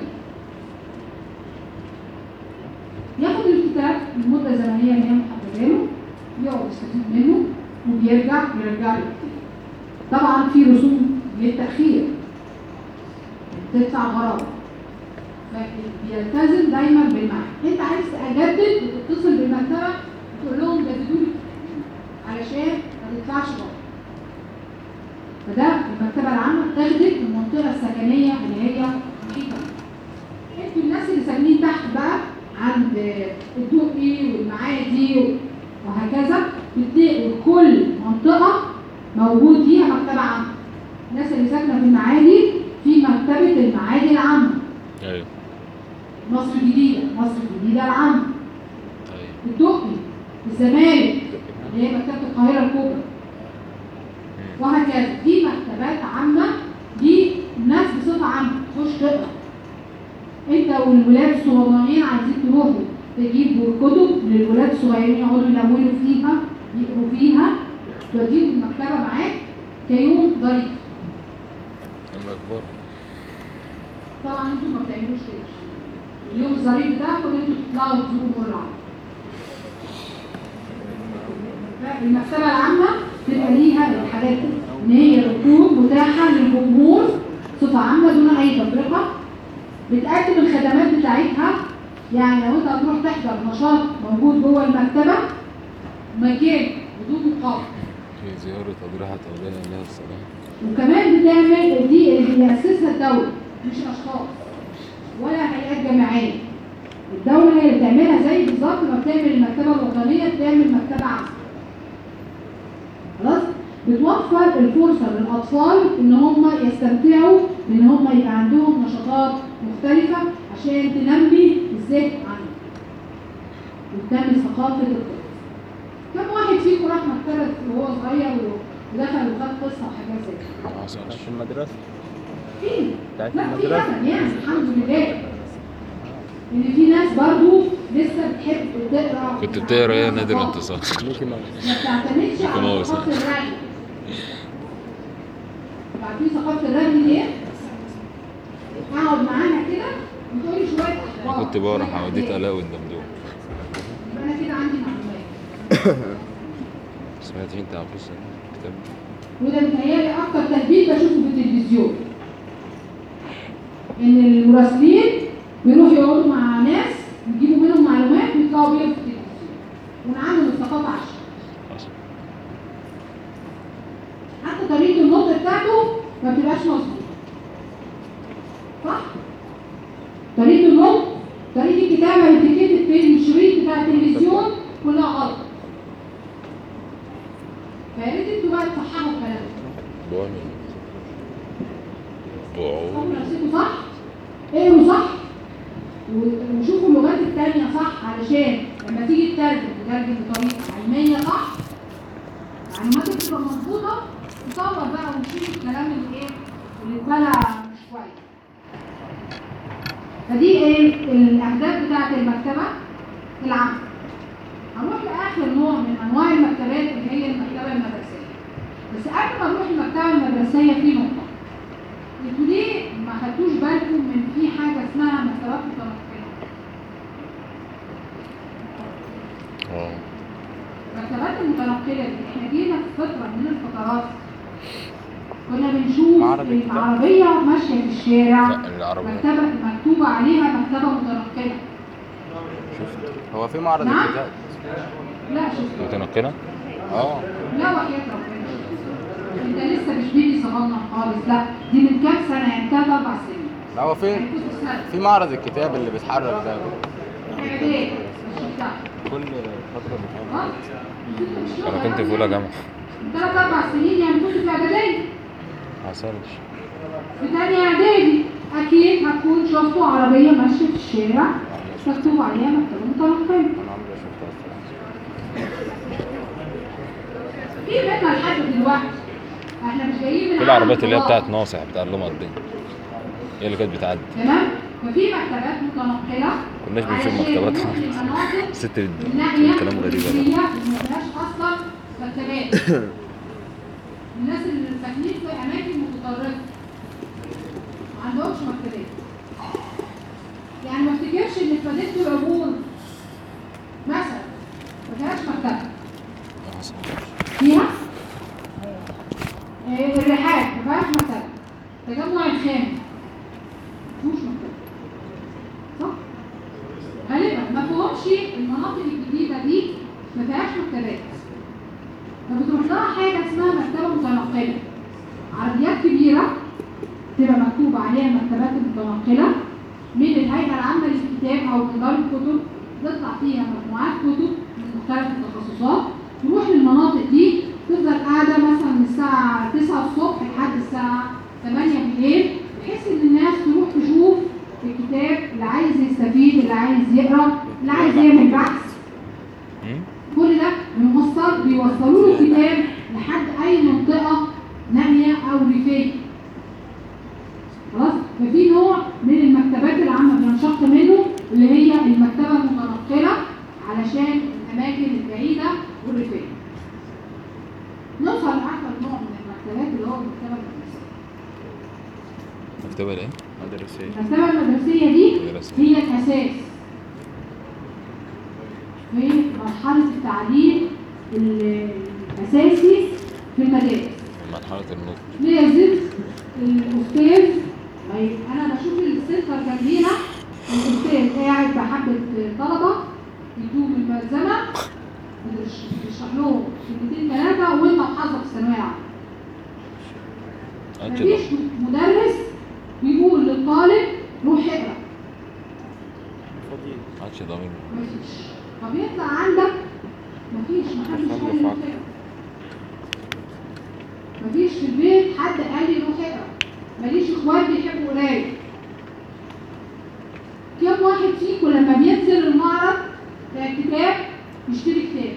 ياخد الكتاب لمده زمنيه اللي هي محدده له، يقعد يستفيد منه وبيرجع يرجع له. طبعا في رسوم للتاخير بتدفع غرامه، فبيلتزم دايما بالميعاد. انت عايز تجدد وتتصل بالمكتبه تقول لهم جددوا لي علشان ما تدفعش غرامه. فده المكتبه العامه بتخدم المنطقه السكنيه اللي هي محيطه. انتوا الناس اللي ساكنين تحت بقى عند الدقي والمعادي وهكذا بتلاقوا كل منطقه موجود فيها مكتبه عامه. الناس اللي ساكنه في المعادي في مكتبة المعادي العامة. ايوه. مصر الجديدة، مصر الجديدة العامة. ايوه. الدقي، الزمالك اللي هي مكتبة القاهرة الكبرى. وهكذا دي مكتبات عامة للناس بصفة عامة تخش تقرا. انت والولاد الصغيرين عايزين تروحوا تجيبوا كتب للولاد الصغيرين يقعدوا يلونوا فيها يقروا فيها، توديهم المكتبة معاك كيوم ظريف. اما كبار. طبعا انتوا ما بتعملوش كده. اليوم الظريف بتاعكم ان انتوا تطلعوا تزوروا مرة. المكتبة العامة تبقى ليها الحاجات ان هي ركوب متاحة للجمهور صفة عامة دون اي تفرقة. بتقدم الخدمات بتاعتها، يعني لو انت هتروح تحضر نشاط موجود جوه المكتبة مكان بدون مقابل. في زيارة أضرحة أولياء الله الصلاة. وكمان بتعمل دي اللي بيأسسها الدولة مش أشخاص ولا هيئات جماعية. الدولة هي اللي بتعملها زي بالظبط ما بتعمل المكتبة الوطنية بتعمل مكتبة عامة. خلاص؟ بتوفر الفرصة للأطفال إن هم يستمتعوا بإن هم يبقى عندهم نشاطات مختلفة عشان تنمي الذهن عنهم وتنمي ثقافة الطفل. كم واحد فيكم راح مكتبة وهو صغير ودخل وخد قصة وحاجات زي كده؟ ما حصلش. في المدرسة. في بتاعت لا في المدرسة. أمل يعني الحمد لله. إن في ناس برضو لسه بتحب تقرا. كنت بتقرا ايه يا نادر الانتصار؟ ميكي ماوس. ما بتعتمدش ميكي على ماوس. ثقافة الرأي. عارفين ثقافة الرأي دي ايه؟ اقعد معاها كده وتقولي شوية أخبار. كنت بقرا حواديت آلاء والدمدوم. يبقى أنا كده عندي معلومات. سمعتي انت عن قصة كتاب؟ وده متهيألي أكتر تثبيت بشوفه في التلفزيون. إن المراسلين بيروحوا يقعدوا مع ناس يجيبوا منهم معلومات ويطلعوا بيها في التلفزيون. ونعلم الثقافة عشان. حتى طريقة النطق بتاعته ما بتبقاش مظبوطة. صح؟ طريقة النطق، طريقة الكتابة اللي بتتكتب في الشريط بتاع التلفزيون كلها غلط. فيا ريت انتوا بقى تصححوا الكلام ده. بعمل بعمل قولوا نفسكم صح، اقروا صح، وشوفوا اللغات التانية صح علشان لما تيجي تترجم تترجم بطريقة علمية صح، معلوماتك تبقى مظبوطة، تصور بقى ونشوف الكلام اللي ايه اللي اتبلع مش كويس. فدي ايه الاهداف بتاعت المكتبة العامة. هنروح لاخر نوع من انواع المكتبات اللي هي المكتبة المدرسية. بس قبل ما نروح المكتبة المدرسية في نقطة. انتوا ليه ما خدتوش بالكم من في حاجة اسمها مكتبات متنقلة؟ اه المكتبات المتنقلة دي احنا جينا في فترة من الفترات كنا بنشوف معرض الكتاب. العربية ماشية في الشارع لا العربية. مكتبة مكتوبة عليها مكتبة متنقلة. شفت هو في معرض نعم؟ الكتاب. لا شفت. متنقلة؟ اه لا وحياة ربنا. انت لسه مش بيبي صغنن خالص، لا دي من كام سنة يعني تلات أربع سنين. لا هو في يعني كنت في سنة. في معرض الكتاب اللي بيتحرك ده إعداد مش بتاع. كل فترة اه؟ بيتعمل. أنا كنت في أولى جامعة. ثلاث أربع سنين يعني كنت في إعدادية. ما حصلش. في تانية إعدادي أكيد هتكون شفتوا عربية ماشية في الشارع مكتوب عليها مكتبة متنقلة. انا عمري ما شفتها الصراحة. في منها لحد دلوقتي. احنا مش جايين من في العربيات اللي هي عالم بتاعت الله. ناصح بتاع اللمض دي هي اللي كانت بتعدي. تمام؟ ففي مكتبات متنقلة كناش بنشوف علشان مكتبات نروح خالص. للمناطق الست اللي النائية بتقول كلام غريب اللي أوي. ما فيهاش أصلا مكتبات. الناس اللي ساكنين في أماكن متطرفة ما عندهمش مكتبات. يعني ما افتكرش إن في مدينة العبور مثلا ما فيهاش مكتبة. ما حصلش. فيها؟ إيه الرحاب ما فيهاش مكتبة. تجمع الخامس مفيهوش مكتبة. صح؟ غالبا ما فيهمش المناطق الجديدة دي ما فيهاش مكتبات. فبتروح لها حاجة اسمها مكتبة متنقلة. عربيات كبيرة تبقى مكتوب عليها المكتبات المتنقلة من الهيئة العامة للكتاب أو من دار الكتب، تطلع فيها مجموعات كتب من مختلف التخصصات، تروح للمناطق دي تفضل قاعدة مثلا من الساعة تسعة الصبح لحد الساعة ثمانية بالليل بحيث ان الناس تروح تشوف الكتاب، اللي عايز يستفيد، اللي عايز يقرا، اللي عايز يعمل بحث. مم؟ كل ده بيوصل بيوصلوا له الكتاب لحد اي منطقه نائيه او ريفيه. خلاص؟ ففي نوع من المكتبات العامه بننشق منه اللي هي المكتبه المتنقله علشان الاماكن البعيده والريفيه. نوصل لاخر نوع من المكتبات اللي هو المكتبه المدرسيه. مكتبة الايه؟ مدرسية. المكتبه المدرسيه دي مدرسية. هي الاساس في مرحله التعليم الاساسي في المدارس. مرحلة النضج. لازم الاستاذ، انا بشوف السنتر جنبينا الاستاذ قاعد بحبه طلبه يدوهم الملزمه بيشرح لهم كلمتين ثلاثه وانت وحظك في الثانويه العامه. مفيش مدرس بيقول للطالب روح اقرا. عادش ضمير. مفيش. طب يطلع عندك مفيش، محدش قال لي روح اقرا. مفيش في البيت حد قال لي روح اقرا. ماليش اخوات بيحبوا قرايه. كم واحد فيكم لما بينزل المعرض بتاع الكتاب يشتري كتاب؟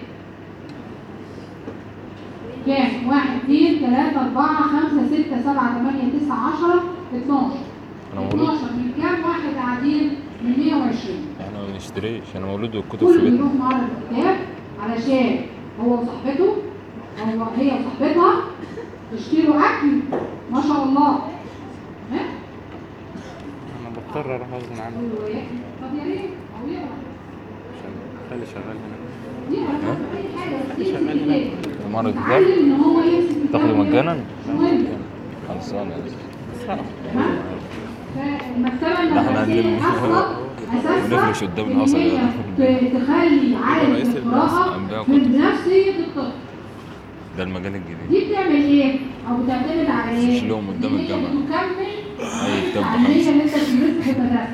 كام؟ واحد اثنين ثلاثة أربعة خمسة ستة سبعة ثمانية تسعة عشرة اثناشر. أنا مولود. اثناشر من كام واحد قاعدين؟ من مية وعشرين. احنا ما بنشتريش، انا مولود والكتب كل في اللي بيتنا. يروح معرض الكتاب علشان هو وصاحبته هو هي وصاحبتها يشتروا اكل ما شاء الله. ها؟ أنا بضطر أروح غصب عني أقول له يا- طب يا ريت او يقرا عشان خلي شغال هنا. يقرا ها؟ اي حاجه بس شغال يمسك هنا. الكتاب. معرض الكتاب؟ يتعلم ان هو يمسك الكتاب تاخده ويقرا. مجانا؟ مش مهم. خلصانة. تمام؟ فالمكتبه ده احنا المدرسيه هنلم- اصلا اساسها ونفرش قدام إن القصر هي ده. ت- تخلي عادة رئيس القراءة النبي من نفسية الطفل. ده المجال الجديد. دي بتعمل ايه؟ او بتعتمد على ايه؟ تشيلهم قدام إن هي الجامعة. بتكمل أي كتاب التعليمية بخمسة. اللي انت بتدرسها في المدرسة.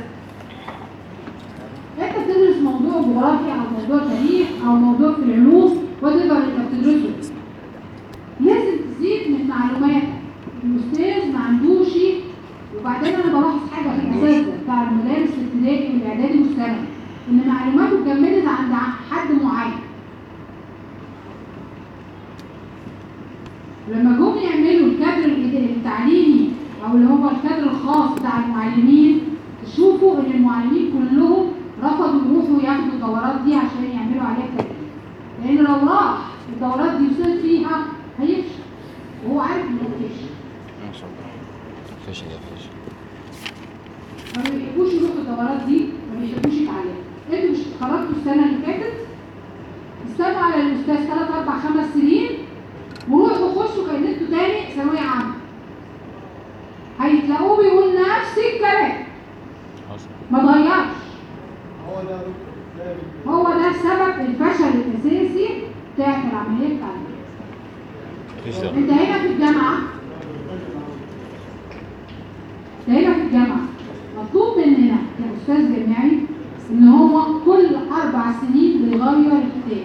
انت بتدرس موضوع جغرافيا او موضوع تاريخ او موضوع في العلوم وتقدر انت بتدرسه. لازم تزيد من معلوماتك. الاستاذ ما عندوش. وبعدين انا بلاحظ حاجه في الاساس ده بتاع المدارس الابتدائي والاعدادي والثانوي ان معلوماته اتجمدت عند حد معين. لما جم يعملوا الكادر التعليمي او اللي هو الكادر الخاص بتاع المعلمين تشوفوا ان المعلمين كلهم رفضوا يروحوا ياخدوا الدورات دي عشان يعملوا عليها تدريب. لان لو راح الدورات دي وصل فيها هيفشل وهو عارف انه هيفشل. ما شاء الله. فشل يا فشل. ما بيحبوش يروحوا الدورات دي، ما بيحبوش يتعلموا. انتوا مش اتخرجتوا السنه اللي فاتت؟ استنوا على الاستاذ ثلاث اربع خمس سنين وروحوا خشوا كانتوا تاني ثانويه عامه. هيتلاقوه بيقول نفس الكلام. حصل. ما اتغيرش. هو ده سبب الفشل الاساسي بتاعت العمليه التعليميه. مفيش ده. انت هنا في الجامعه انت هنا في الجامعه مطلوب مننا كاستاذ جامعي ان هو كل اربع سنين بيغير الكتاب.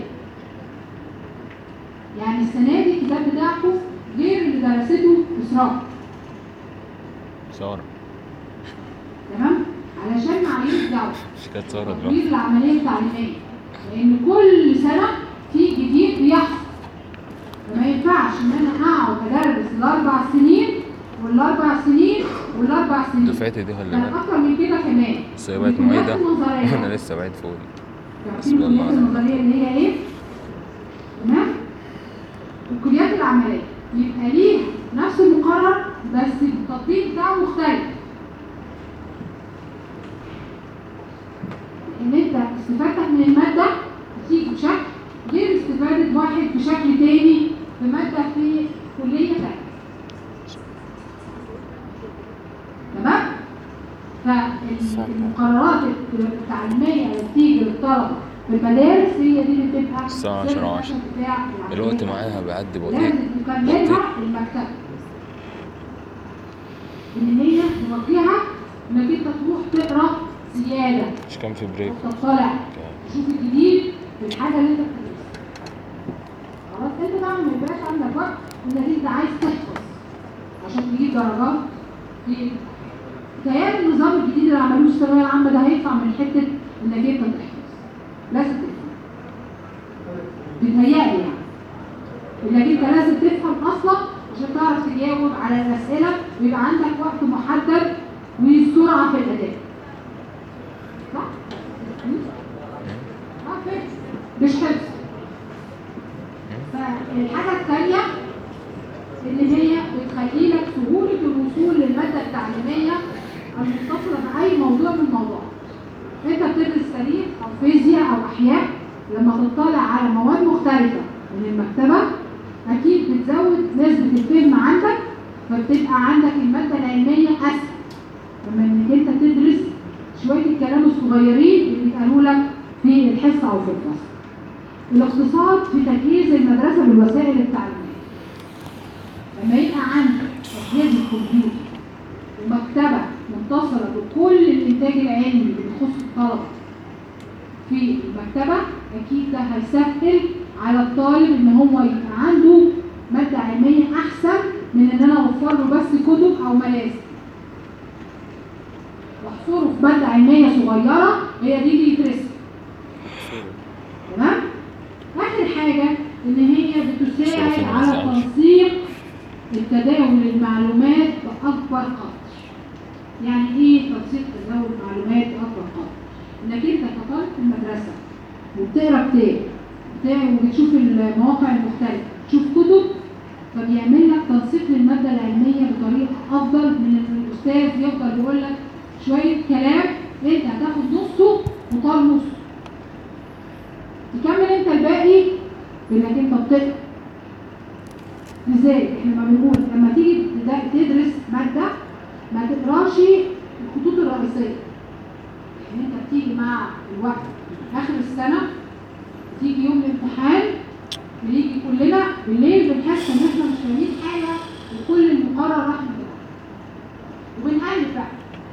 يعني السنه دي الكتاب بتاعته غير اللي درسته اسراء. سارة. تمام؟ علشان معايير الدوله مش كانت سارة دلوقتي. تطوير العمليه التعليميه. لان كل سنه في جديد بيحصل. فما ينفعش ان انا اقعد ادرس الاربع سنين والاربع سنين والاربع سنين. دفعتي دي ولا كان لا؟ اكتر من كده كمان. بس هي بقت والكليات معيدة النظرية. وانا لسه بعيد فوق. عارفين الكليات النظريه اللي هي ايه؟ تمام؟ الكليات العمليه يبقى ليها نفس المقرر بس التطبيق بتاعه مختلف. ان انت استفادتك من الماده بتيجي بشكل غير استفاده واحد بشكل تاني في ماده في كليه تانيه. تمام؟ فالمقررات التعليميه اللي بتيجي للطلبه في المدارس هي دي اللي بتبقى الساعة عشرة وعشرة. الوقت معاها بيعدي بطيء. لازم تكملها المكتبه. ان هي توجهها انك انت تروح تقرا زياده. مش كان في بريك؟ وتطلع تشوف الجديد في الحاجه اللي انت بتدرسها. خلاص انت طبعا ما يبقاش عندك وقت انك انت عايز تحفظ عشان تجيب درجات في بيتهيألي النظام الجديد اللي عملوه في الثانويه العامه ده هيطلع من حته انك انت تحفظ، لازم تفهم. بيتهيألي يعني انك انت لازم تفهم اصلا عشان تعرف تجاوب على الاسئله ويبقى عندك وقت محدد وسرعه في الاداء. صح؟ اه فهم مش حفظ. فالحاجه الثانيه اللي هي بتخلي لك سهوله الوصول للماده التعليميه المتصله باي موضوع من الموضوعات. انت بتدرس تاريخ او فيزياء او احياء، لما تطلع على مواد مختلفه من المكتبه اكيد بتزود نسبه الفهم عندك، فبتبقى عندك الماده العلميه اسهل لما انك انت تدرس شويه الكلام الصغيرين اللي اتقالوا لك في الحصه او في الفصل. الاقتصاد في تجهيز المدرسه بالوسائل التعليميه. لما يبقى عندك اجهزه كمبيوتر ومكتبه متصله بكل الانتاج العلمي اللي بيخص الطلبه في المكتبه، اكيد ده هيسهل على الطالب ان هو يبقى عنده ماده علميه احسن من ان انا اوفر له بس كتب او ملازم واحصره في ماده علميه صغيره هي دي اللي يدرسها. تمام؟ اخر حاجه ان هي بتساعد على تنسيق التداول المعلومات باكبر قدر. يعني ايه تنسيق تداول المعلومات باكبر قدر؟ انك انت كطالب في المدرسه وبتقرا كتاب وبتشوف المواقع المختلفه، تشوف كتب، فبيعمل لك تنسيق للماده العلميه بطريقه افضل من ان الاستاذ يفضل يقول لك شويه كلام انت هتاخد نصه وطال نصه. تكمل انت الباقي بانك انت بتقرا. لذلك احنا ما بنقول لما تيجي تدرس ماده ما تقراش الخطوط الرئيسيه. يعني انت بتيجي مع الوقت اخر السنه تيجي يوم الامتحان بنيجي كلنا بالليل بنحس ان احنا مش فاهمين حاجه وكل المقرر راح مننا وبنقلب بقى.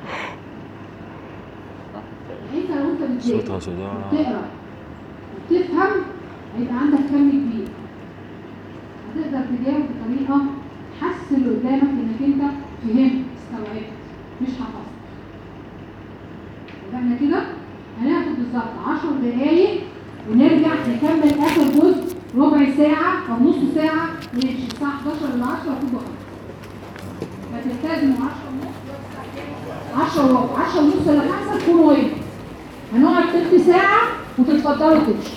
انت لو انت بتذاكر وبتقرا وبتفهم هيبقى عندك كم كبير، هتقدر تجاوب بطريقه تحسن اللي قدامك انك انت فهمت استوعبت مش حفظت. يبقى احنا كده هناخد بالظبط عشر دقايق ونرجع نكمل اخر جزء ربع ساعه او نص ساعه نمشي الساعه حداشر ل عشرة كده خلاص. فتلتزموا عشرة ونص عشرة وربع عشرة ونص ل خمسة تكونوا هنا. هنقعد تلت ساعه وتتفضلوا تمشوا.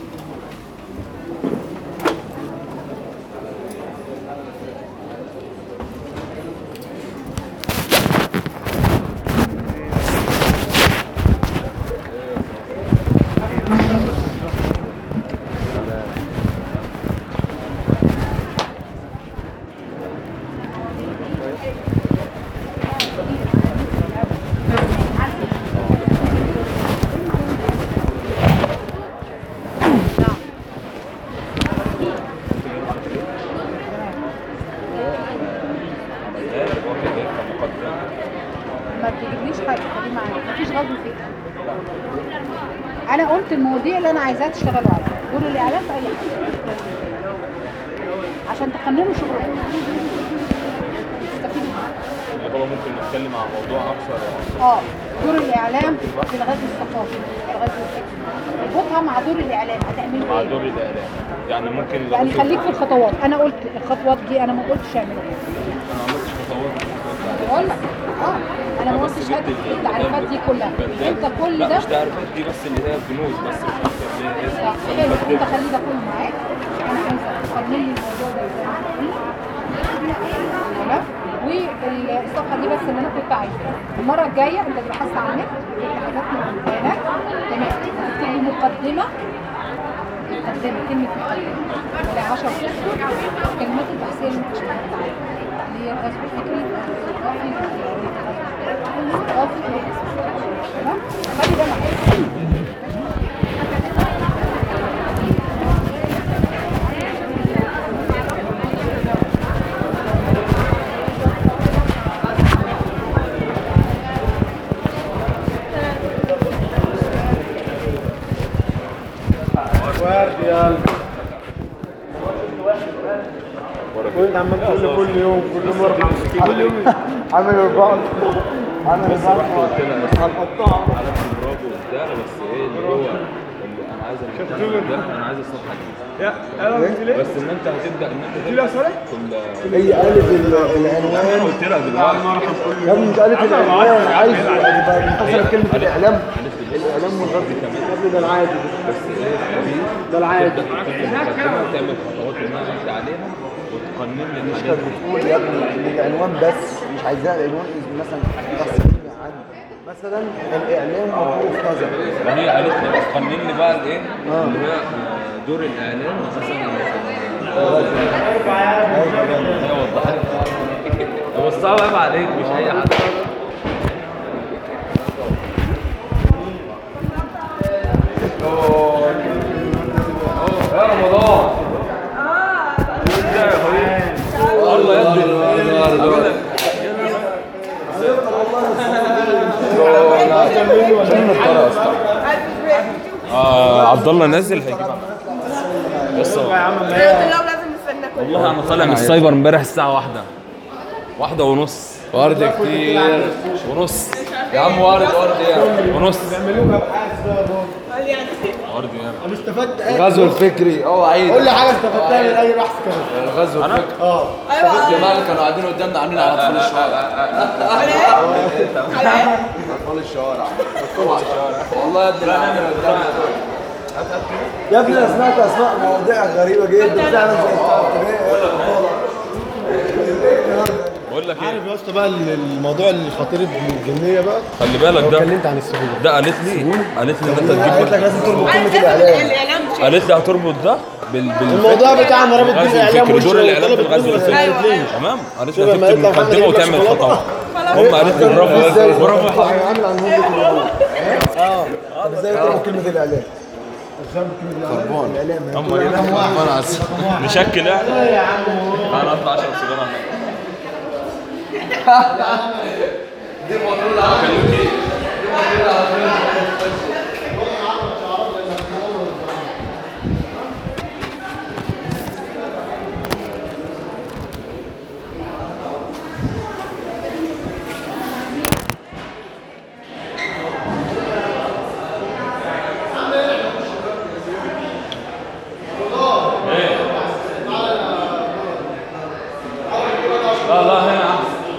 المواضيع اللي انا عايزاها تشتغلوا عليها دور الاعلام في اي حاجه عشان تقننوا شغلكم تستفيدوا. هو ممكن نتكلم عن موضوع اكثر اه دور الاعلام في الغزو الثقافي الغزو الفكري اربطها مع دور الاعلام. هتعملوا ايه مع دور الاعلام؟ يعني ممكن يعني خليك في الخطوات. انا قلت الخطوات دي انا ما قلتش اعملوا ايه. انا ما عملتش خطوات بقول لك اه انا ما قلتش هات التعريفات دي كلها. انت كل ده مش التعريفات دي بس اللي هي البنود بس مش حلو. انت خلي ده كله معاك. انا عايزه تكمل لي الموضوع ده تمام. والصفحه دي بس اللي انا كنت عايزاها. المره الجايه انت بحثت عن النت كنت حاجات معينه تمام. تكتب مقدمه مقدمه كلمه مقدمه ل عشرة الكلمات البحثيه اللي انت اشتغلت عليها اللي هي الغزو الفكري الثقافي الثقافي تمام. خلي ده معاك. وارديال وين عمال تقول كل يوم كل مره عامل اربعه بس رحت قلت لها عملت برافو وبتاع، بس ايه اللي هو اللي انا عايز انا عايز الصفحه دي بس ان انت هتبدا ان انت تبدا هي قالت العنوان. انا قلت لها دلوقتي يا ابني مش قالت العنوان، عايز تبقى منحصره كلمه الاعلام. الاعلام والغزو كمان يا ابني ده العادي بس ايه ده العادي. تعمل خطوات اللي انا قلت عليها وتقنن لي. مش كانت بتقول يا ابني ان العنوان بس، مش عايزاه العنوان مثلا تفصيلي عن مثلا الاعلام موقوف كذا. وهي قالت لي تقنن لي بقى الايه اللي هي دور الاعلام مثلا. هي وضحت لي بس صعب عليك مش اي حد. يا رمضان والله يا ابني اه عبد الله نازل هيجيبها بس يا عم لازم نستناكم. والله انا طالع من السايبر امبارح الساعه واحدة واحدة ونص. ورد كتير ونص يا عم. ورد ورد ايه ونص بيعملوها ابحاث بقى ورد ايه. انا استفدت الغزو الفكري. اه عيد قول لي حاجه استفدتها من اي بحث كده. الغزو الفكري. اه استفدت مال كانوا قاعدين قدامنا عاملين على اطفال الشوارع. اطفال الشوارع اطفال الشوارع والله يا ابني لا نعمل قدامنا. يا ابني انا سمعت اسماء مواضيع غريبه جدا فعلا زي بقول لك عارف يا اسطى بقى الموضوع الخطير الجنيه بقى. خلي بالك ده اتكلمت عن السهوله ده قالت لي قالت لي ان انت قالت لك تجيب لازم تربط كلمه الاعلام. الاعلام قالت لي هتربط ده بال بال الموضوع بتاعنا رابط بين الاعلام دور الاعلام في الغزو الفكري. تمام قالت لي هتكتب مقدمه وتعمل خطوات. هم قالت لي برافو برافو يا حبيبي. عامل عنهم الموضوع. اه طب ازاي تربط كلمه الاعلام؟ خربان الاعلام هم ايه نشكل يعني. انا اطلع اشرب سيجاره دي مطلوب على دي مطلوب على لا لا هنا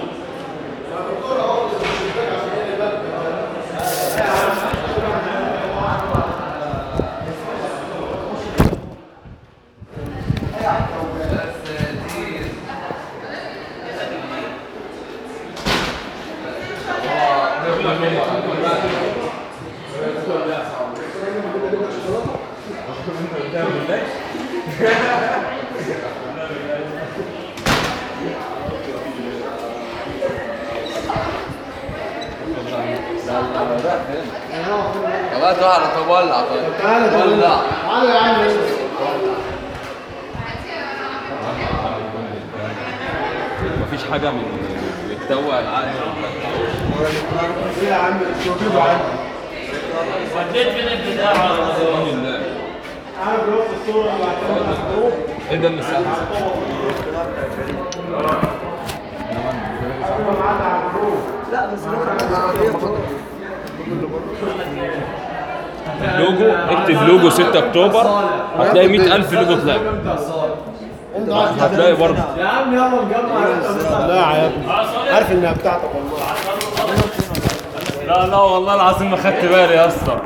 والله تروح على طب ولع طيب. تعالى ولع تعالى يا عم. مفيش حاجه من بتدوق العقل. ايه يا عم شوفوا عم. وديت فين البتاع على رسول الله. عارف رص الصوره اللي بعتها. ايه ده اللي ساعه لا بس لوجو اكتب لوجو ستة اكتوبر هتلاقي مئة ألف لوجو طلع. هتلاقي برضه يا عم يلا نجمع. لا يا ابني عارف انها بتاعتك والله. لا لا والله العظيم ما خدت بالي يا اسطى.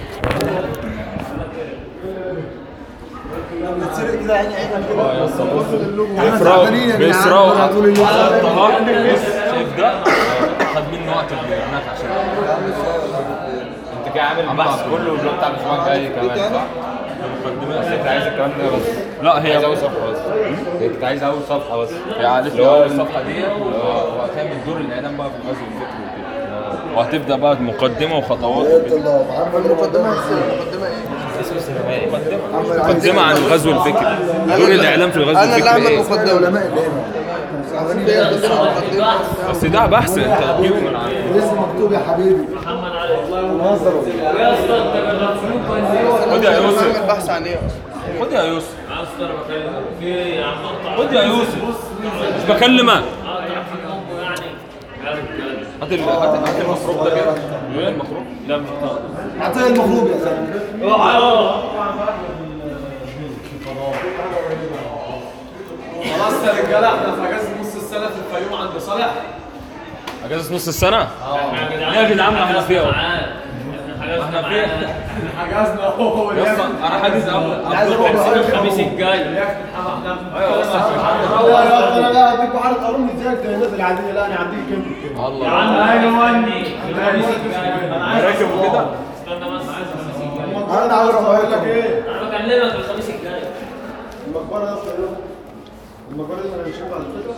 بتسرق كده عيني عينك كده. اه يا اسطى بص بيسرقوا بيسرقوا طول اليوم. شايف ده؟ خد مني وقت هناك عشان انت كده عامل البحث كله والجو بتاع الاسبوع الجاي كمان صح؟ بس انت عايز الكلام ده بس. لا هي اول صفحه بس. هي كنت عايز اول صفحه بس. هي قالت لي اول صفحه ديت وهتعمل دور الاعلام بقى في الغزو الفكري وكده. وهتبدا بقى مقدمه وخطوات وكده. محمد مقدمه مقدمه ايه؟ مقدمه عن الغزو الفكري. دور الاعلام في الغزو الفكري ايه؟ مقدمه علماء بس ده بحث انت هتجيبه من عندك. لسه مكتوب يا حبيبي. محمد علي والله نهزر. خد يا يوسف. البحث عن ايه؟ خد يا يوسف. خد يا يوسف. مش بكلمك. هات ال- هات هات المخروب ده كده. ايه المخروب؟ لا مش بتاع. اعطيه المخروب يا زلمه. خلاص يا رجاله احنا في اجازه نص السنه في الفيوم عند صالح. اجازه نص السنه؟ اه ليه يا جدعان احنا فيها؟ احنا فيها حجزنا اهو يا اسطى انا حاجز اول الخميس الجاي. ايوه اصلا انا لا اديك بحر قارون ازاي الناس العاديه لا انا عندي كم الله يا عم ايوه انا راكب وكده. استنى بس عايز الخميس الجاي. انا عاوز اقول لك ايه انا بكلمك الخميس الجاي. المقبره يا اسطى المقبره دي انا مش على فكره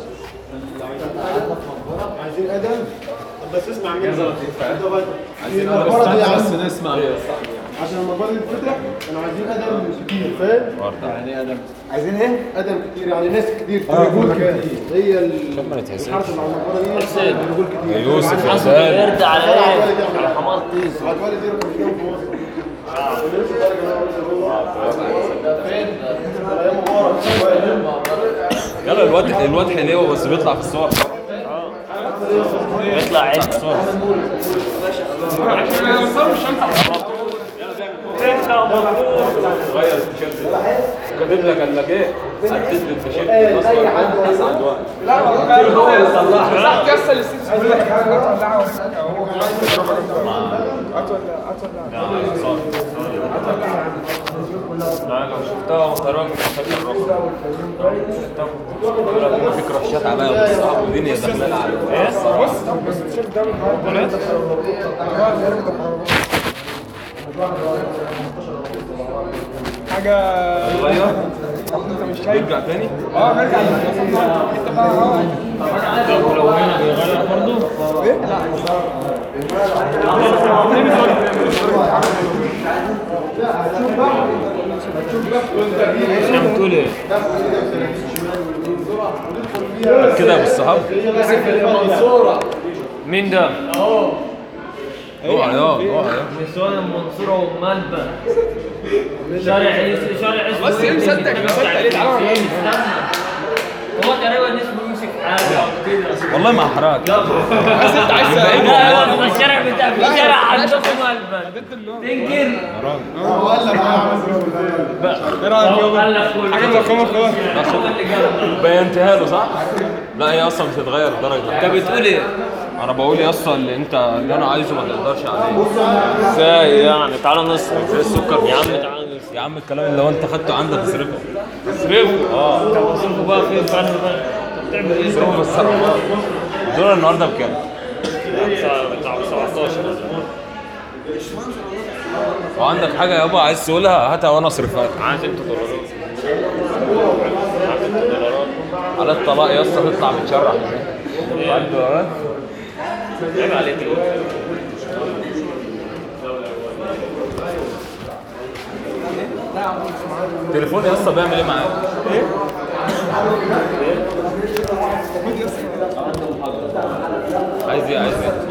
عايزين ادم بس اسمع مني عايزين المقبره دي بس نسمع عشان المقبره دي تتفتح كانوا عايزين ادم كتير فاهم يعني ادم عايزين ايه ادم كتير يعني ناس كتير رجول كتير هي الحرس مع المقبره دي رجول كتير يوسف يا حسن زلمه يرد على ايه؟ على حمار طيس. العدوالي دي رقم كام في مصر يلا الواد الواد حليوه بس بيطلع في الصور. يطلع عيب. غير التيشيرت كاتب لك قال لك ايه؟ حدد لي التيشيرت اصلا اسعد وقت. لا هو اللي صلحها صح كسل السيس بيقول لك حاجه هتولعها هو لا لو شفتها محترمه شكل الرقم في كراشات عليا بالصعب والدنيا داخله على بص بص التيشيرت ده من حاجه غير انت مش شايف نرجع تاني. اه نرجع انت بقى اه لو هنا بيغير برضه. ايه لا انت بتقول ايه؟ كده يا ابو الصحاب مين ده؟ اوعى يا اوعى نسوان المنصورة وملبن. شارع يوسف شارع اسمه بس ايه مصدق مصدق ليه تعالى هو تقريبا اسمه يوسف حاجة أو كده. والله ما حرقت. بس انت عايز لا لا ده الشارع بتاع في شارع عندكم ملبن. تنكر؟ ايه رايك قال لك كل حاجه مفهومه خلاص هو اللي جاب. بينتها له صح؟ لا هي اصلا مش هتتغير الدرجه. انت بتقول ايه؟ انا بقول يا اسطى اللي انت اللي انا عايزه ما تقدرش عليه. ازاي يعني؟ تعالى نصرف. زي السكر يا عم تعالى نصرف. يا عم الكلام اللي لو انت خدته عندك تصرفه. تصرفه؟ اه انت بتصرفه بقى فين بقى؟ انت بتعمل ايه؟ تصرفه بس الدولار النهارده بكام؟ بتاع سبعتاشر. وعندك حاجه يابا عايز تقولها هاتها وانا اصرفها لك. عايز انت دولارات. عايز انت دولارات. على الطلاق يا اسطى تطلع متشرح. بعد دولارات عيب عليك دلوقتي. تليفون يا اسطى بيعمل ايه معاك؟ ايه؟ عايز ايه عايز ايه؟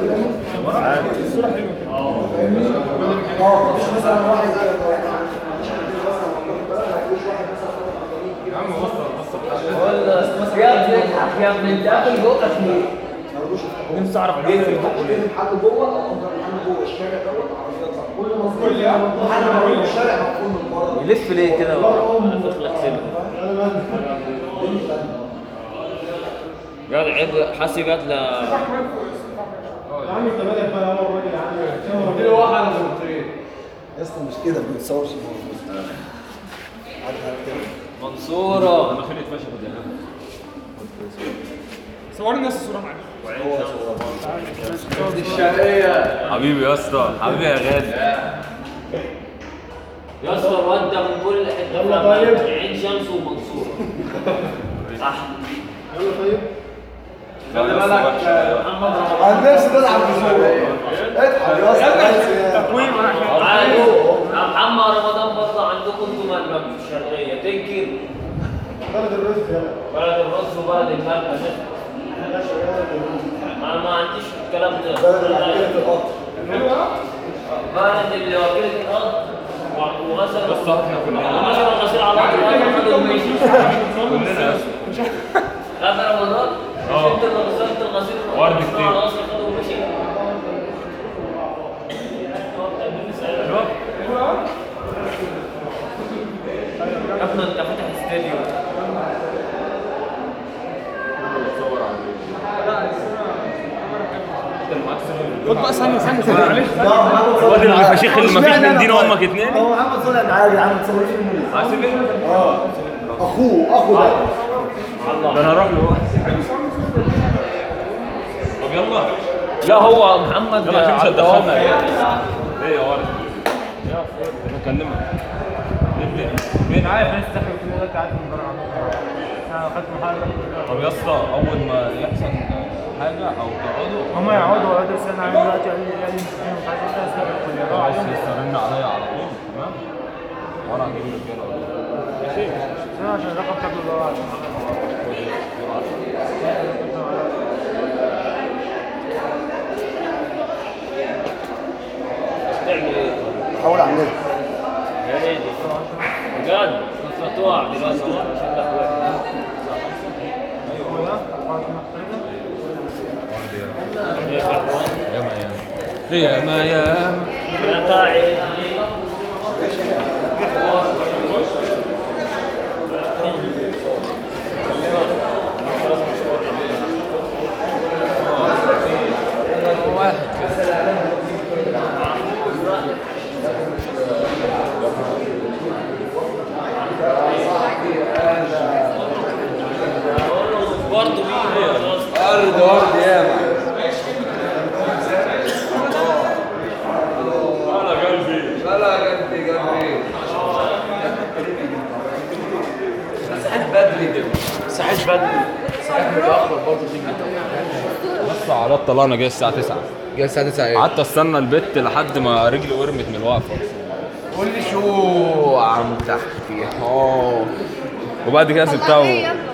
يا ابني اضحك يا ابني انت قافل بقك ليه؟ نفسي اعرف ليه في بقه ليه؟ حد جوه او حد جوه الشارع دوت عربيات كل حد جوه الشارع مقفول من بره يلف ليه كده على فخلك سنة؟ قاعد عيب حاسبات ل اصلا مش كده ما بنتصورش منصورة. انا خليت فشخ قدام. صورني الناس الصوره معاك حبيبي يا اسطى حبيبي يا غالي. يا اسطى الواد ده من كل حتة. يلا طيب. عين شمس ومنصورة. صح. يلا طيب خلي بالك محمد رمضان. انا نفسي تلعب في الصوره اضحك يا اسطى تقويم تعالوا يا محمد رمضان برضه عندكم انتم ملبن في الشرقية. تنكر؟ بلد الرز يلا بلد الرز وبلد الملبن. انا ما عنديش الكلام ده. بلد العقيله القطر بلد اللي وكيلة الأرض وغسل بس احنا كلنا غسل الغسيل على الأرض خدوا الميت. كلنا يا اسطى هذا رمضان. مش انت اللي غسلت الغسيل ورد كتير. على الأرض خدوا افتكرنا انت فاتح استديو. خد بقى ثانية ثانية ثانية معلش الواد الفشيخ اللي مفيش من دين امك اتنين. هو محمد صالح عادي يا عم، ما تصورش منه. عايز ايه؟ اه اخوه اخو ده. ده انا اروح له. طب يلا. لا هو محمد يلا عشان مش هتدخلنا ايه يا ولد؟ يا بكلمك. مين عارف ناس داخل كل ده قاعد من بره انا اخدت محاضره. طب يا اسطى اول ما يحصل حاجه او تقعدوا هم يقعدوا ويقعدوا سنة عامل دلوقتي قال لي قال لي مش عايز ايه اسمع الكلية. عايز يسترن عليا على طول تمام وانا هجيب الرجاله ماشي عشان الرقم شكله اللي هو عشان تعمل ايه؟ حاول على النت. يا ريت بجد كنت هتقع دلوقتي عشان اخواتي. يا ما يا يا قاعد برضه مين ارض ارض ياما. انا قلبي لا قلبي قلبي. ساعات بدري ده ساعات بدري ساعات متأخر برضه تيجي. بس على طلعنا جاي الساعه تسعة. جاي الساعة تسعة ايه؟ قعدت استنى البت لحد ما رجلي ورمت من الوقفه. قول لي شو عم تحكي؟ اه وبعد كده سبتها و-